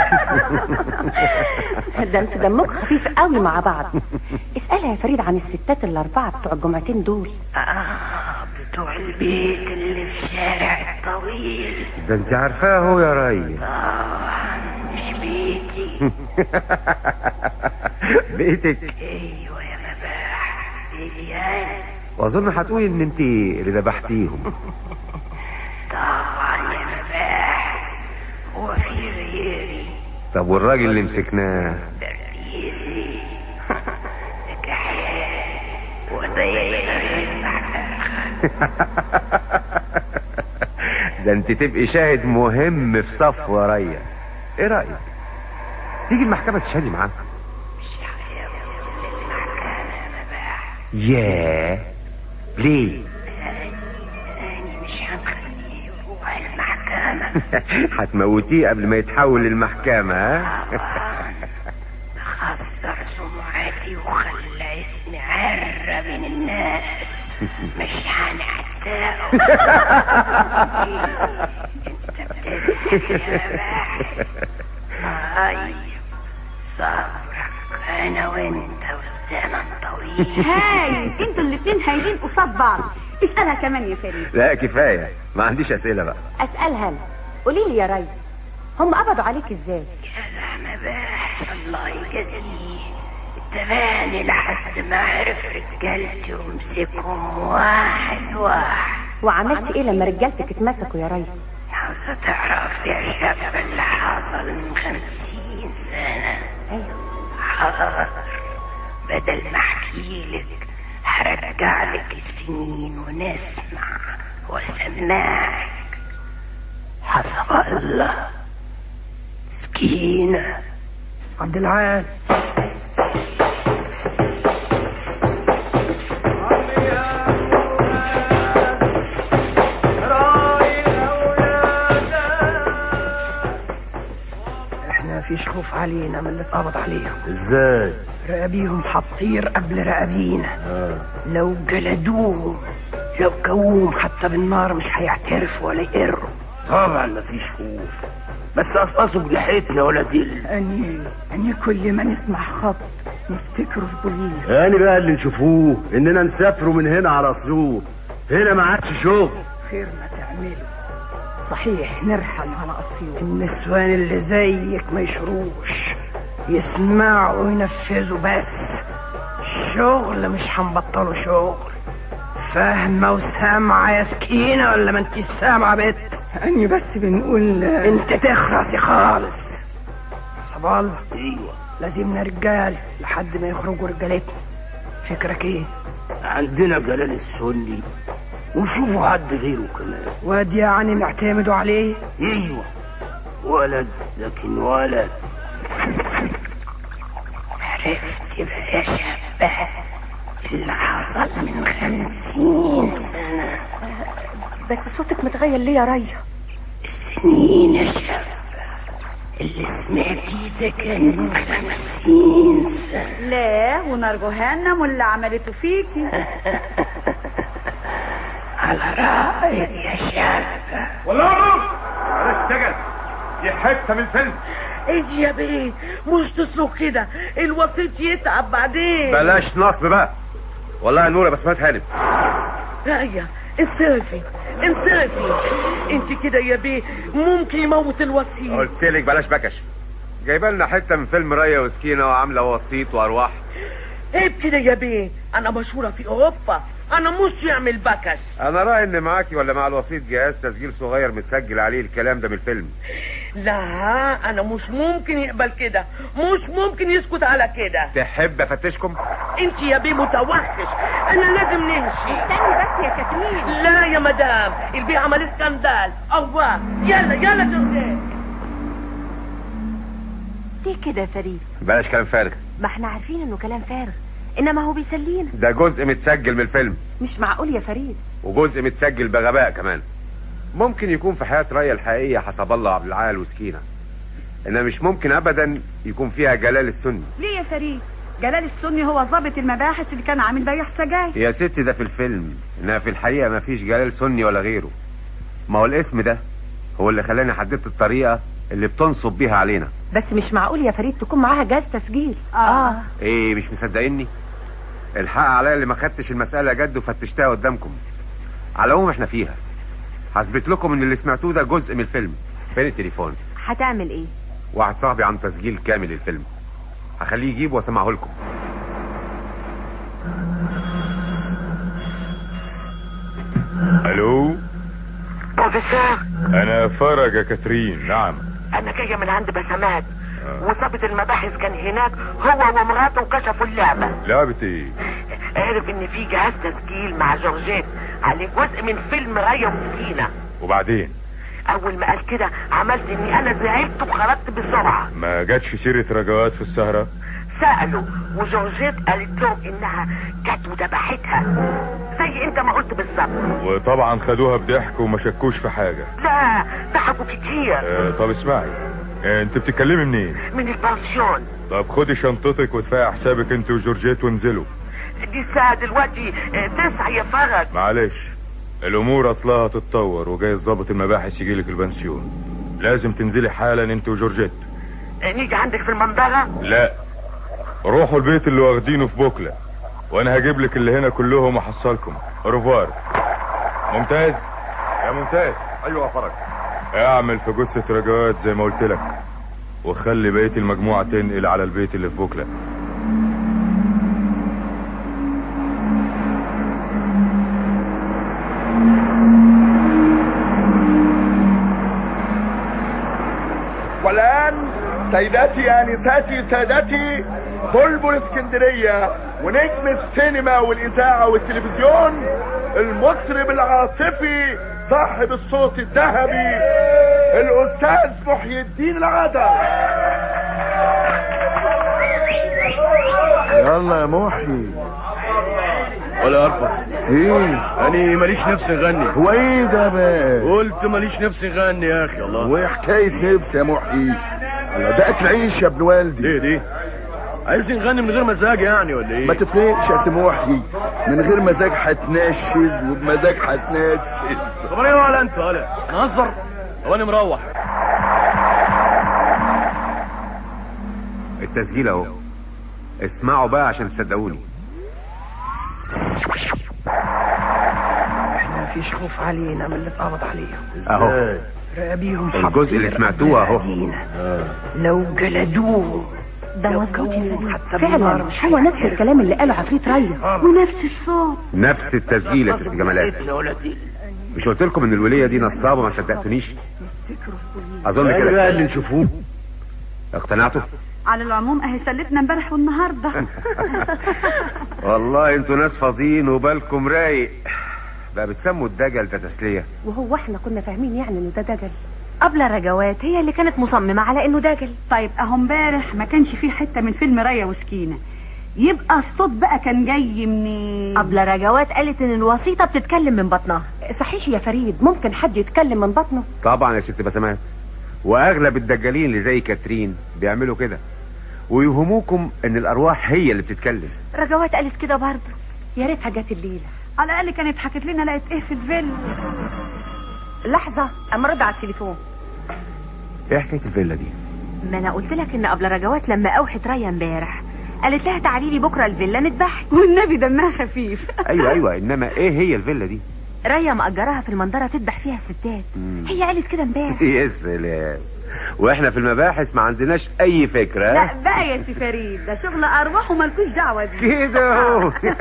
S3: ده انت دمك خفيف قوي مع بعض. اسألها يا فريد عن الستات الأربعة بتوع الجمعتين دول.
S11: آه، بتوع البيت اللي في شارع الطويل.
S21: ده انت عارفاه يا ريا.
S11: طبعا مش بيتي.
S21: بيتك؟
S11: ايوه يا مباحث، بيتي انا.
S21: واظن هتقولي ان انت اللي ذبحتيهم.
S11: طبعا يا مباحث، هو في غيري؟
S21: طب والراجل اللي مسكناه؟
S11: بريسي. كحيان وضيق.
S21: ده انت تبقي شاهد مهم في صفوة يا ريا. ايه رأيك تيجي المحكمة تشهدي معاها؟
S11: مش هيوصل للمحكمة يا مباحث.
S21: ياه، ليه؟
S11: أنا مش هنخليه يروح المحكمة.
S21: هتموتيه قبل ما يتحول للمحكمة ها؟
S11: خسر سمعتي وخلى اسمي عرة بين الناس. مش هنعتقه. انت طيب صبرك انا وانت والزمن طويل.
S8: هاي انتوا الاتنين هايلين قصاد بعض. اسألها كمان يا فريد.
S21: لا كفايه، ما عنديش اسئله بقى.
S12: اسالها انا. قولي لي يا ري، هم قبضوا عليك ازاي؟
S11: جدع مباحث الله يجازيه، اتبعني لحد ما عرف رجالتي ومسكهم واحد واحد.
S12: وعملت ايه لما رجالتك اتمسكوا يا ري؟
S11: عاوزة تعرف يا شاب اللي حصل من خمسين سنة؟
S12: ايوه
S11: حاضر، بدل ما احكي لك هرجع لك السنين ونسمع وسماعك. حسب الله. سكينة
S10: عبد العال. احنا فيش خوف علينا من اللي اتقبض عليهم.
S13: ازاي؟
S10: رقابيهم حطير قبل رقابينا. آه. لو جلدوهم لو كووهم حتى بالنار مش هيعترفوا ولا يقروا.
S13: طبعا مفيش خوف، بس قصقصوا بلحيتنا ولا دل.
S10: اني اني كل ما نسمع خط نفتكروا البوليس.
S13: يعني بقى اللي نشوفوه اننا نسافروا من هنا على اسيوط. هنا ما عادش شغل.
S10: خير ما تعملوا. صحيح نرحل على اسيوط. النسوان اللي زيك ما يشروش، يسمعوا وينفذوا بس. الشغل مش هنبطلوا شغل. فاهمة وسامعة يا سكينة ولا ما انتي سامعة بت؟ اني بس بنقول انت تخرسي خالص. حسب الله.
S13: ايوه
S10: لازمنا رجال لحد ما يخرجوا رجالتنا. فكرك ايه؟
S13: عندنا جلال السني وشوفوا حد غيره كمان.
S10: واد يعني نعتمدوا عليه؟
S13: ايوه ولد، لكن ولد.
S11: عرفت بقى يا شباب اللي حصل من خمسين سنة.
S12: بس صوتك متغير ليه يا ريا؟
S11: السنين يا شباب اللي سمعتيه ده كان من خمسين سنة.
S8: لا ونار جهنم واللي عملته فيكي.
S11: على رأيك يا شباب.
S5: والله بلاش اشتغل، دي حتة من الفيلم.
S10: ايه يا بيه مش تصرخ كده، الوسيط يتعب بعدين.
S21: بلاش نصب بقى، والله نور يا بسمات هانم.
S10: هيا انصرفي انصرفي، انت كده يا بيه ممكن يموت الوسيط.
S21: قلت لك بلاش بكش. جايبه لنا حته من فيلم ريا وسكينه وعامله وسيط وارواح.
S10: عيب كده يا بيه، انا مشهوره في اوروبا، انا مش يعمل بكش.
S21: انا رايي ان معاكي ولا مع الوسيط جهاز تسجيل صغير متسجل عليه الكلام ده من الفيلم.
S10: لا انا مش ممكن يقبل كده، مش ممكن يسكت على كده.
S21: تحب افتشكم؟
S10: انت يا بيه متوحش، انا لازم نمشي.
S12: استني بس يا كاترين.
S10: لا يا مدام، البيه عمل اسكندال. الله يلا يلا جوزيه.
S12: ليه كده يا فريد؟
S21: بلاش كلام فارغ.
S12: ما احنا عارفين انه كلام فارغ، انما هو بيسلينا.
S21: ده جزء متسجل من الفيلم.
S12: مش معقول يا فريد.
S21: وجزء متسجل بغباء كمان. ممكن يكون في حياة ريا الحقيقية حسب الله عبد العال وسكينة، انما مش ممكن ابدا يكون فيها جلال السني.
S8: ليه يا فريد؟ جلال السني هو ضابط المباحث اللي كان عامل بياع سجاير.
S21: يا ستي ده في الفيلم، انما في الحقيقة ما فيش جلال سني ولا غيره. ما هو الاسم ده هو اللي خلاني حددت الطريقة اللي بتنصب بيها علينا.
S12: بس مش معقول يا فريد تكون معاها جهاز تسجيل.
S8: اه, آه.
S21: ايه مش مصدقيني؟ الحق عليا اللي ما خدتش المسألة جد وفتشتها قدامكم. على العموم احنا فيها. هثبت لكم ان اللي سمعتوه ده جزء من الفيلم. فين التليفون؟
S12: هتعمل ايه؟
S21: واحد صاحبي عن تسجيل كامل للفيلم، هخليه يجيب واسمعه لكم.
S2: الو
S16: بروفيسور،
S2: انا فرج يا كاترين. نعم
S16: انا جايه من عند بسمات آه. وظابط المباحث كان هناك هو ومراته وكشفوا اللعبه.
S2: لعبه ايه؟
S16: عرف ان في جهاز تسجيل مع جورجيت عليه جزء من فيلم ريا وسكينه.
S2: وبعدين
S16: اول ما قال كده عملت اني انا زعلت وخرجت بسرعه.
S2: ما جاتش سيره رجوات في السهره؟
S16: سالوا وجورجيت قالت لهم انها جت وذبحتها زي انت ما قلت بالظبط.
S2: وطبعا خدوها بضحك وما شكوش في حاجه.
S16: لا ضحكوا كتير.
S2: آه طب اسمعي، آه انت بتتكلمي منين؟
S16: من البنسيون.
S2: طب خدي شنطتك وادفعي حسابك انت وجورجيت وانزلوا.
S16: دي الساعه دلوقتي تسعة يا فرج.
S2: معلش الامور اصلها تتطور وجاي ظابط المباحث يجيلك البنسيون. لازم تنزلي حالا انت وجورجيت.
S13: نيجي عندك في المنطقة؟
S2: لا، روحوا البيت اللي واخدينه في بوكلة، وانا هجيب لك اللي هنا كلهم واحصلكم. روفوار. ممتاز يا ممتاز.
S18: ايوه يا فرج.
S2: اعمل في جثة رجوات زي ما قلت لك، وخلي بقية المجموعة تنقل على البيت اللي في بوكلة.
S20: والآن سيداتي آنساتي سادتي، بلبل اسكندرية ونجم السينما والإذاعة والتلفزيون، المطرب العاطفي صاحب الصوت الذهبي الأستاذ محي الدين العادة.
S18: يلا يا محي.
S6: ولا ارفص.
S18: ايه؟
S6: انا ماليش نفسي اغني.
S18: هو ايه ده بقى؟
S6: قلت ماليش نفسي اغني يا اخي. الله.
S18: وايه حكايه نفسي يا محي؟ الله، ده اكل عيش يا ابن والدي.
S6: ايه دي؟ عايز نغني من غير مزاج يعني ولا ايه؟
S18: ما تفرقش يا سي محي، من غير مزاج هتنشز وبمزاج هتنشز.
S6: طب ايه ولا انت ولا نهزر؟ هو انا مروح.
S21: التسجيل اهو، اسمعوا بقى عشان تصدقوني.
S10: احنا مفيش خوف علينا من اللي اتقبض عليهم.
S21: اهو
S10: راقبيهم
S21: الجزء اللي سمعتوه اهو.
S10: لو جلدوهم
S3: ده مظبوط يا فريد، فعلا هو نفس الكلام اللي قاله عفريت ريا ونفس الصوت.
S21: نفس التسجيل يا ست جمالات. مش قلت لكم ان الوليه دي نصابه؟ ما صدقتونيش؟ اظن كده
S13: بقى اللي نشوفوه.
S21: اقتنعتوا؟
S8: على العموم اهي سلتنا امبارح والنهارده.
S21: والله انتوا ناس فاضيين وبالكم رايق. بقى بتسموا الدجل ده تسليه؟
S3: وهو احنا كنا فاهمين يعني انه ده دجل؟ قبل رجوات هي اللي كانت مصممه على انه دجل.
S8: طيب اهو امبارح ما كانش فيه حته من فيلم ريا وسكينه، يبقى الصوت بقى كان جاي منين؟
S3: قبل رجوات قالت ان الوسيطه بتتكلم من بطنها. صحيح يا فريد، ممكن حد يتكلم من بطنه؟
S21: طبعا يا ست بسمات، واغلب الدجالين اللي زي كاترين بيعملوا كده ويوهموكم ان الارواح هي اللي بتتكلم.
S3: رجوات قالت كده برضه، يا ريتها جت الليله.
S8: على الاقل كانت حكت لنا لقيت ايه في الفيلا.
S3: لحظه اما ارد على التليفون.
S21: ايه حكايه الفيلا دي؟
S3: ما انا قلت لك ان قبل رجوات لما اوحت ريا امبارح قالت لها تعالي لي بكره الفيلا نذبح،
S8: والنبي دمها خفيف.
S21: ايوه ايوه، انما ايه هي الفيلا دي؟
S3: ريا مأجراها في المنظره تذبح فيها الستات. مم. هي قالت كده امبارح.
S21: يا سلام، واحنا في المباحث ما عندناش اي فكره.
S8: لا بقى يا سي فريد، ده شغل ارواح ومالكوش دعوه بيه
S21: كده.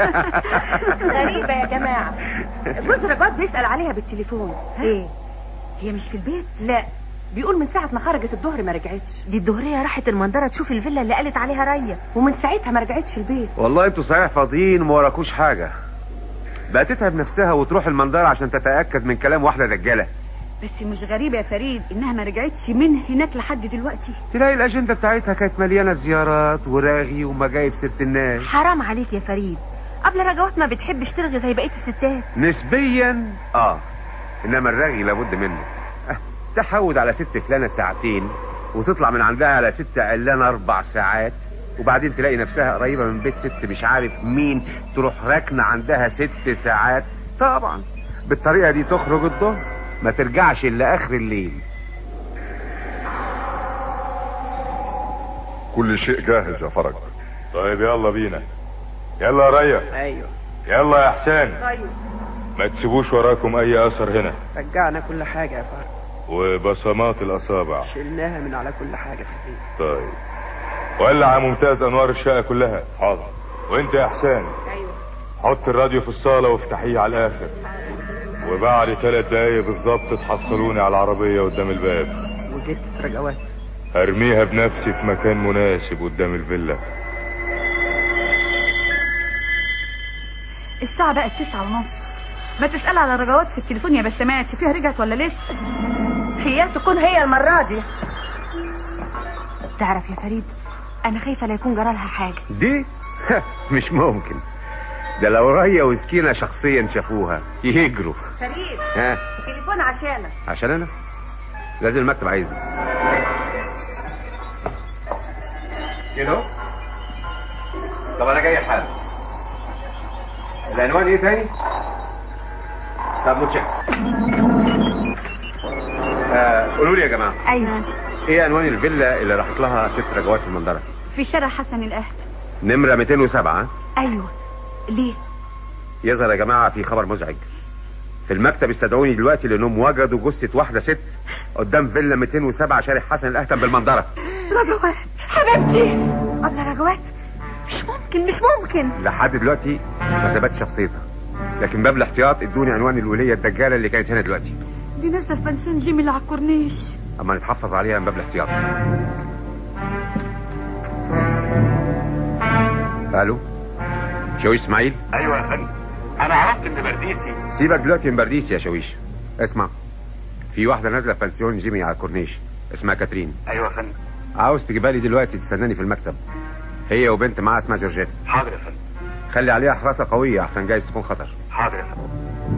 S3: غريبه يا جماعه. جوز رجوات بيسأل عليها بالتليفون. ايه هي مش في البيت؟ لا، بيقول من ساعة ما خرجت الظهر ما رجعتش. دي الظهرية راحت المنظرة تشوف الفيلا اللي قالت عليها ريا، ومن ساعتها ما رجعتش البيت.
S21: والله انتوا صحيح فاضيين وما وراكوش حاجة. بقى تتعب نفسها وتروح المنظرة عشان تتأكد من كلام واحدة دجالة.
S8: بس مش غريبة يا فريد انها ما رجعتش من هناك لحد دلوقتي؟
S21: تلاقي الاجندة بتاعتها كانت مليانة زيارات وراغي وما جايب سيرة الناس.
S3: حرام عليك يا فريد، قبل رجوات ما بتحبش ترغي زي بقية الستات.
S21: نسبيا اه، انما الرغي لابد منه. تحود على ست فلانة ساعتين وتطلع من عندها على ست علانة اربع ساعات، وبعدين تلاقي نفسها قريبة من بيت ست مش عارف مين، تروح راكنة عندها ست ساعات. طبعا بالطريقة دي تخرج الظهر ما ترجعش الا اخر الليل.
S18: كل شيء جاهز يا فرج.
S2: طيب يلا بينا. يلا يا ريا.
S10: ايوه
S2: يلا يا حسين.
S10: طيب
S2: ما تسيبوش وراكم اي اثر هنا.
S10: رجعنا كل حاجه يا فرج،
S2: وبصمات الاصابع
S10: شلناها من على كل حاجه في البيت.
S2: طيب ولع ممتاز انوار الشقه كلها.
S18: حاضر.
S2: وانت يا حسين.
S10: ايوه.
S2: حط الراديو في الصاله وافتحيه على الاخر، وبعد ثلاث دقايق بالظبط تحصلوني على العربيه قدام الباب.
S10: وجبت رجوات
S2: هرميها بنفسي في مكان مناسب قدام الفيلا.
S8: الساعة بقت تسعة ونص، ما تسأل على رجوات في التليفون يا بسامات، شوفيها رجعت ولا لسه.
S3: هي تكون هي المرة دي. تعرف يا فريد، انا خايفة لا يكون جرالها حاجة.
S21: دي مش ممكن، ده لو ريا وسكينة شخصيا شافوها يهجروا.
S3: فريد
S21: ها،
S3: التليفون عشانك.
S21: عشان انا لازم المكتب عايزني كده. طب انا جاي حالا. العنوان ايه تاني؟ طب متشكر. آه قولوا لي يا جماعه،
S9: ايوه
S21: ايه عنوان الفيلا اللي راحت لها ست رجوات في المنظره؟
S9: في شارع حسن الاهل.
S21: نمره مئتين وسبعة.
S9: ايوه ليه؟
S21: يظهر يا جماعه في خبر مزعج. في المكتب استدعوني دلوقتي لانهم وجدوا جثه واحده ست قدام فيلا مئتين وسبعة شارع حسن الاهتم بالمنظره.
S9: رجوات حبيبتي. ابله رجوات؟ مش ممكن مش ممكن.
S21: لحد دلوقتي ما ثبتش شخصيتها، لكن باب الاحتياط ادوني عنوان الوليه الدجاله اللي كانت هنا دلوقتي.
S9: دي نازله في بنسيون جيمي اللي على الكورنيش.
S21: اما نتحفظ عليها من باب الاحتياط. الو شويش اسماعيل؟
S1: ايوه يا فندم، انا عرفت ان برديسي.
S21: سيبك دلوقتي من برديسي يا شويش. اسمع، في واحده نازله في بنسيون جيمي على الكورنيش اسمها كاترين.
S1: ايوه يا فندم.
S21: عاوز تجيبها لي دلوقتي تستناني في المكتب، هي وبنت معاها اسمها جورجيت.
S1: حاضر يا فندم.
S21: خلي عليها حراسه قويه احسن جايز تكون خطر.
S1: حاضر يا فندم.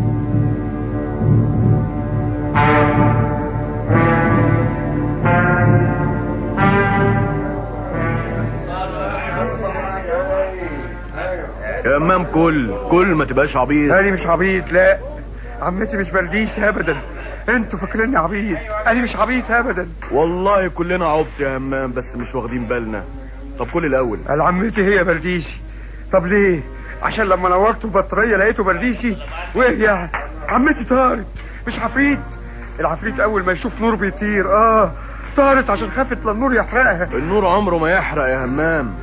S6: يا امام كل كل ما تبقاش عبيط.
S15: انا مش عبيط، لا عمتي مش برديس ابدا، انتوا فاكريني عبيط، انا مش عبيط ابدا.
S6: والله كلنا عبط يا امام بس مش واخدين بالنا. طب كل الاول.
S15: عمتي هي برديسي. طب ليه؟ عشان لما نورته بطاريه لقيته برديسي؟ وايه يعني؟ عمتي طارت مش عفريت. العفريت اول ما يشوف نور بيطير. اه طارت عشان خافت للنور يحرقها.
S6: النور عمره ما يحرق يا همام،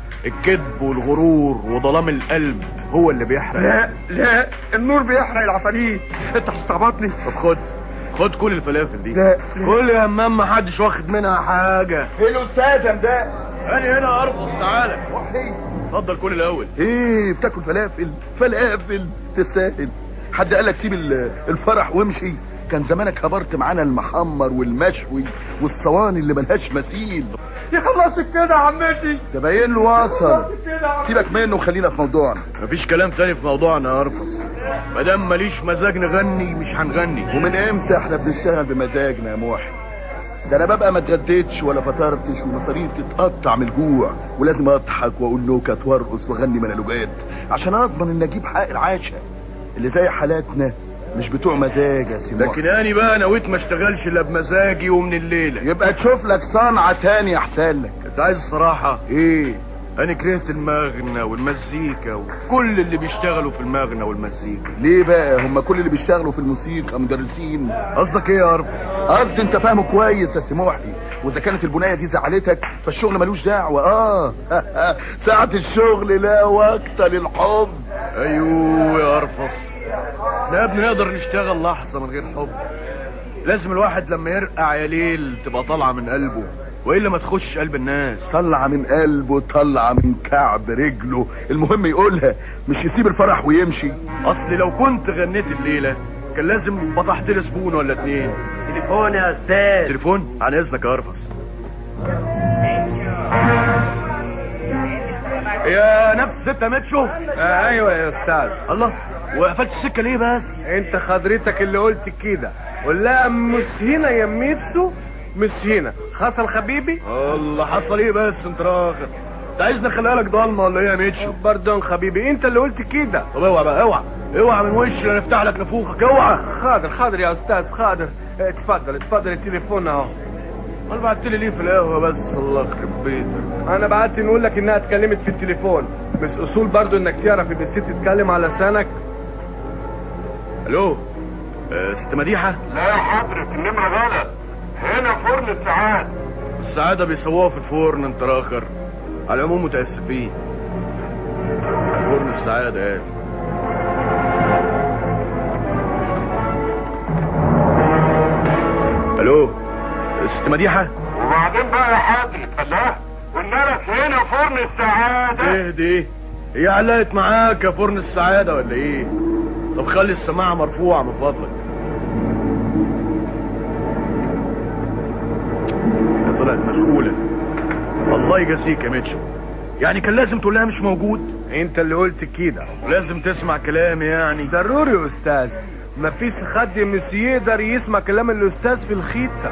S6: الكذب والغرور وظلام القلب هو اللي بيحرق.
S15: لا لا النور بيحرق العفاريت. انت هتستعبطني.
S6: طب خد خد كل الفلافل دي.
S15: لا, لا.
S6: كل يا همام ما حدش واخد منها حاجه.
S15: ايه الاستاذ ده؟
S6: انا هنا ارقص. تعالى اتفضل كل الاول.
S20: ايه بتاكل فلافل؟ فلافل تستاهل. حد قالك سيب الفرح وامشي؟ كان زمانك هبرت معانا المحمر والمشوي والصواني اللي ملهاش مثيل.
S15: يخلصك كده يا عمتي.
S20: ده باين له واصل. سيبك منه وخلينا في موضوعنا.
S6: مفيش كلام تاني في موضوعنا يا ارقص. مادام ماليش مزاج نغني مش هنغني.
S20: ومن امتى احنا بنشتغل بمزاجنا يا موحي؟ ده انا ببقى ما اتغديتش ولا فطرتش ومصاريف تتقطع من الجوع، ولازم اضحك واقول نكت وارقص واغني منالوجات عشان اضمن ان اجيب حق العاشة اللي زي حالاتنا مش بتوع مزاج يا سيمون.
S6: لكن اني بقى نويت ما اشتغلش الا بمزاجي ومن الليله.
S20: يبقى تشوف لك صنعه تاني احسن لك.
S6: انت عايز الصراحه؟ ايه انا كرهت المغنى والمزيكا وكل اللي بيشتغلوا في المغنى والمزيكا.
S20: ليه بقى؟ هم كل اللي بيشتغلوا في الموسيقى مدرسين؟
S6: قصدك ايه يا ارفع؟
S20: قصدي انت فاهمه كويس يا سموحي، واذا كانت البنايه دي زعلتك فالشغل ملوش دعوه. اه ساعه الشغل لا وقت للحب.
S6: ايوه يا ارفص، لا بنقدر نشتغل لحظه من غير حب. لازم الواحد لما يرقع يا ليل تبقى طالعه من قلبه، والا ما تخش قلب الناس.
S20: طلع من قلبه، طلع من كعب رجله، المهم يقولها مش يسيب الفرح ويمشي.
S6: اصلي لو كنت غنيت الليله كان لازم بطحت لي زبون ولا اتنين.
S4: تليفون يا استاذ.
S6: تليفون؟ عن اذنك يا ارفص. يا نفس ستة متشو.
S15: آه ايوه يا استاذ.
S6: الله، وقفلت السكه ليه بس؟
S15: انت خضرتك اللي قلت كده. ولا مش هنا يا ميتسو، مش هنا. حصل حبيبي؟
S6: الله حصل ايه بس انت راخر؟ انت عايزني اخليها لك ضلمه ولا ايه يا ميتشو؟
S15: باردون حبيبي، انت اللي قلت كده.
S6: طب اوعى بقى، اوعى اوعى من وشي انا افتح لك نفوخك. اوعى.
S15: حاضر حاضر يا استاذ حاضر. اتفضل اتفضل التليفون اهو.
S6: امال بعت لي ليه في القهوه بس؟ الله يخرب بيتك.
S15: انا بعت نقول لك انها اتكلمت في التليفون، بس اصول برضو انك تعرف ان الست تتكلم على لسانك.
S6: الو أه ست مديحه؟
S1: لا يا حضرة النمرة غلط، هنا فرن السعاد.
S6: السعاده بيسووها في الفرن انت راخر. على العموم متاسفين، فرن السعاده قال. الو ست مديحه؟
S1: وبعدين بقى يا حضرة الله، قلنا لك هنا فرن السعاده.
S6: ايه دي؟ هي علقت معاك يا فرن السعاده ولا ايه؟ طب خلي السماعه مرفوعه من فضلك. يا طلعت مشغوله. الله يجازيك يا ميتشو، يعني كان لازم تقول لها مش موجود.
S15: انت اللي قلت كده،
S6: لازم تسمع كلامي يعني.
S15: ضروري يا استاذ، مفيش حد مش يقدر يسمع كلام الاستاذ في الخيطه.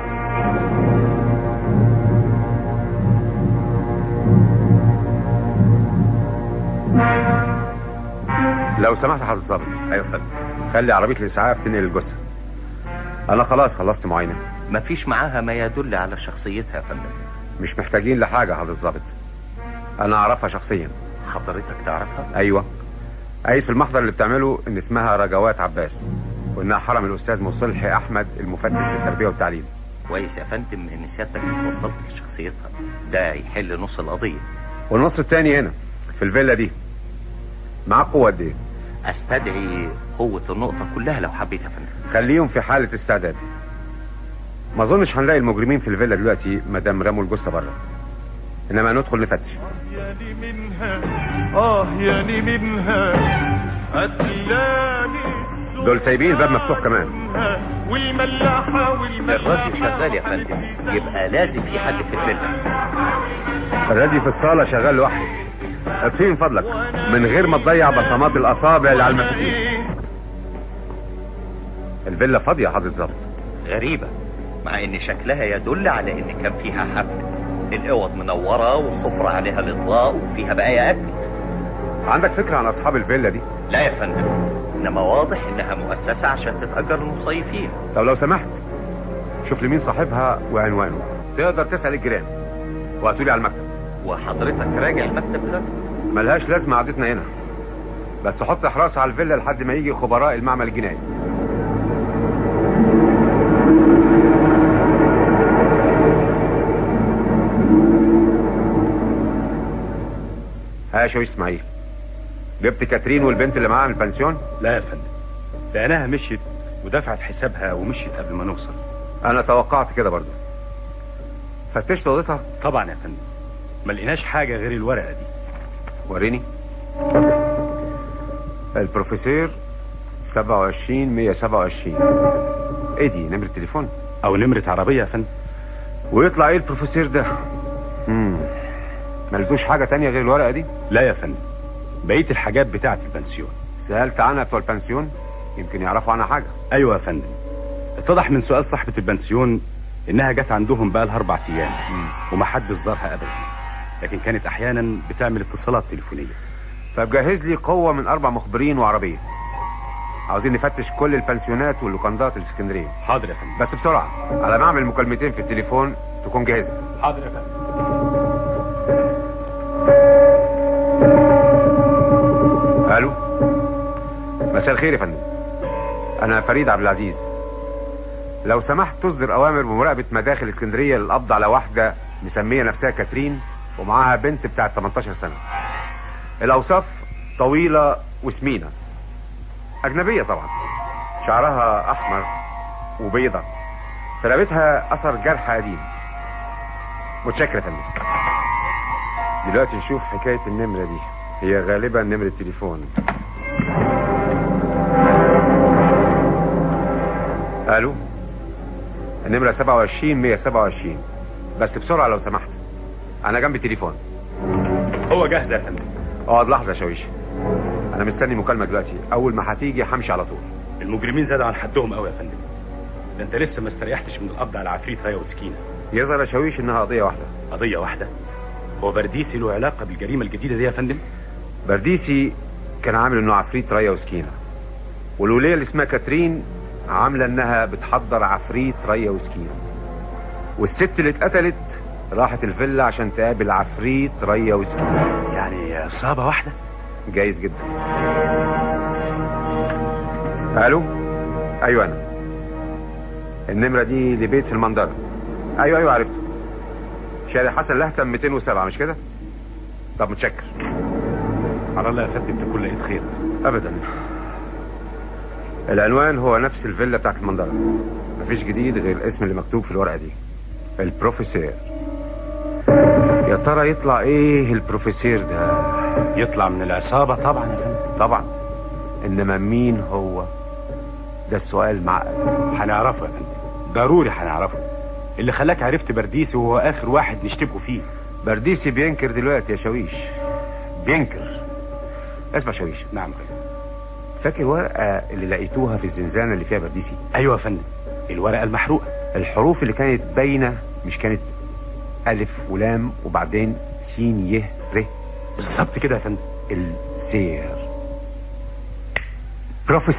S21: لو سمحت حضرتك الظابط. ايوه فندم. خلي عربيه الاسعاف تنقل الجثه. انا خلاص خلصت معاينه،
S17: مفيش معاها ما يدل على شخصيتها يا فندم.
S21: مش محتاجين لحاجه يا حضرة الظابط، انا اعرفها شخصيا.
S17: حضرتك تعرفها؟
S21: ايوه، قايل في المحضر اللي بتعمله ان اسمها رجوات عباس، وانها حرم الاستاذ مصلحي احمد المفتش بالتربيه والتعليم.
S17: كويس يا فندم ان سيادتك اتوصلت لشخصيتها، ده يحل نص القضيه.
S21: والنص التاني هنا في الفيلا دي. معاك قوه قد ايه؟
S17: استدعي قوه النقطه كلها لو حبيت يا فندم.
S21: خليهم في حاله استعداد. ما اظنش هنلاقي المجرمين في الفيلا دلوقتي ما دام رموا الجثه بره، انما ندخل نفتش.
S5: ياني منها اه ياني منها قتلاني
S21: دول سايبين الباب مفتوح كمان.
S5: والملاحه والملاحه
S17: الراديو شغال يا فندم، يبقى لازم في حد في الفيلا.
S21: الراديو في الصاله شغال لوحده. اطفيه من فضلك من غير ما تضيع بصمات الاصابع اللي على المفاتيح. الفيلا فاضيه يا حضرة الظابط.
S17: غريبه، مع ان شكلها يدل على ان كان فيها حفل. الاوض منوره والسفره عليها الاضواء وفيها بقايا اكل.
S21: عندك فكره عن اصحاب الفيلا دي؟
S17: لا يا فندم، انما واضح انها مؤسسه عشان تتاجر للمصيفين.
S21: طب لو سمحت شوف لي مين صاحبها وعنوانه، تقدر تسال الجيران وهاتولي على المكتب.
S17: وحضرتك راجع المكتب دلوقتي؟
S21: ملهاش لازمه قعدتنا هنا، بس حط حراسه على الفيلا لحد ما يجي خبراء المعمل الجنائي. ها يا شويش اسماعيل، جبت كاترين والبنت اللي معاها من البنسيون؟
S19: لا يا فندم، لقيناها مشيت ودفعت حسابها ومشيت قبل ما نوصل.
S21: انا توقعت كده برضه. فتشت اوضتها؟
S19: طبعا يا فندم، ما لقيناش حاجه غير الورقه دي.
S21: وريني. البروفيسور سبعة وعشرين مية سبعة وعشرين. ايه دي، نمرة تليفون
S19: او نمرة عربية يا فندم؟
S21: ويطلع ايه البروفيسور ده؟ امم ما لقيتوش حاجة تانية غير الورقة دي؟
S19: لا يا فندم، بقية الحاجات بتاعة البنسيون.
S21: سألت عنها بتوع البنسيون؟ يمكن يعرفوا عنها حاجة.
S19: ايوه يا فندم، اتضح من سؤال صاحبة البنسيون انها جت عندهم بقى لها اربع ايام ومحدش زارها ابدا، لكن كانت احيانا بتعمل اتصالات تليفونية.
S21: طب جهز لي قوة من اربع مخبرين وعربية، عاوزين نفتش كل البنسيونات واللوكندات اللي في اسكندرية.
S19: حاضر يا فندم،
S21: بس بسرعة على ما اعمل مكالمتين في التليفون تكون جاهزة.
S19: حاضر يا فندم.
S21: الو، مساء الخير يا فندم، انا فريد عبد العزيز. لو سمحت تصدر اوامر بمراقبة مداخل اسكندرية للقبض على واحدة مسمية نفسها كاترين ومعاها بنت بتاعت تمنتاشر سنة. الاوصاف طويلة وسمينة، اجنبية طبعا، شعرها احمر وبيضة، في رقبتها اثر جرح قديم. متشكر يا فندم. دلوقتي نشوف حكاية النمرة دي، هي غالبا نمرة تليفون. الو، النمرة سبعة وعشرين مية سبعة وعشرين، بس بسرعة لو سمحت، انا جنبي تليفون.
S19: هو جاهز يا فندم.
S21: اقعد لحظة يا شويش، انا مستني مكالمة دلوقتي، اول ما هتيجي همشي على طول.
S19: المجرمين زادوا عن حدهم قوي يا فندم، ده انت لسه ما استريحتش من القبض على عفريت رايه وسكينة.
S21: يظهر يا شويش انها قضية واحدة.
S19: قضية واحدة؟ هو برديسي له علاقة بالجريمة الجديدة دي يا فندم؟
S21: برديسي كان عامل انه عفريت رايه وسكينة، والولية اللي اسمها كاترين عاملة انها بتحضر عفريت رايه وسكينة، والست اللي اتقتلت راحت الفيلا عشان تقابل عفريت رايه وسكينة.
S19: يعني عصابة واحدة؟
S21: جايز جدا. الو، ايوه انا. النمرة دي لبيت في المنظرة. ايوه ايوه عرفته، شارع حسن لهتم مئتين وسبعة مش كده؟ طب متشكر.
S19: على الله يا فندم تكون لقيت خير.
S21: ابدا، العنوان هو نفس الفيلا بتاعت المنظرة، مفيش جديد غير الاسم اللي مكتوب في الورقة دي، البروفيسور. يا ترى يطلع ايه البروفيسور ده؟
S19: يطلع من العصابة طبعا يا فندم.
S21: طبعا، انما مين هو؟ ده السؤال معقد.
S19: هنعرفه يا فندم، ضروري هنعرفه. اللي خلاك عرفت برديسي وهو اخر واحد نشتبكوا فيه.
S21: برديسي بينكر دلوقتي يا شويش، بينكر. اسمع شويش.
S19: نعم.
S21: فاكر الورقة اللي لقيتوها في الزنزانة اللي فيها برديسي؟
S19: ايوه يا فندم، الورقة المحروقة.
S21: الحروف اللي كانت باينة مش كانت ألف ولام وبعدين سين يه ر؟
S19: بالظبط كده يا فندم.
S21: السير. بروفيسور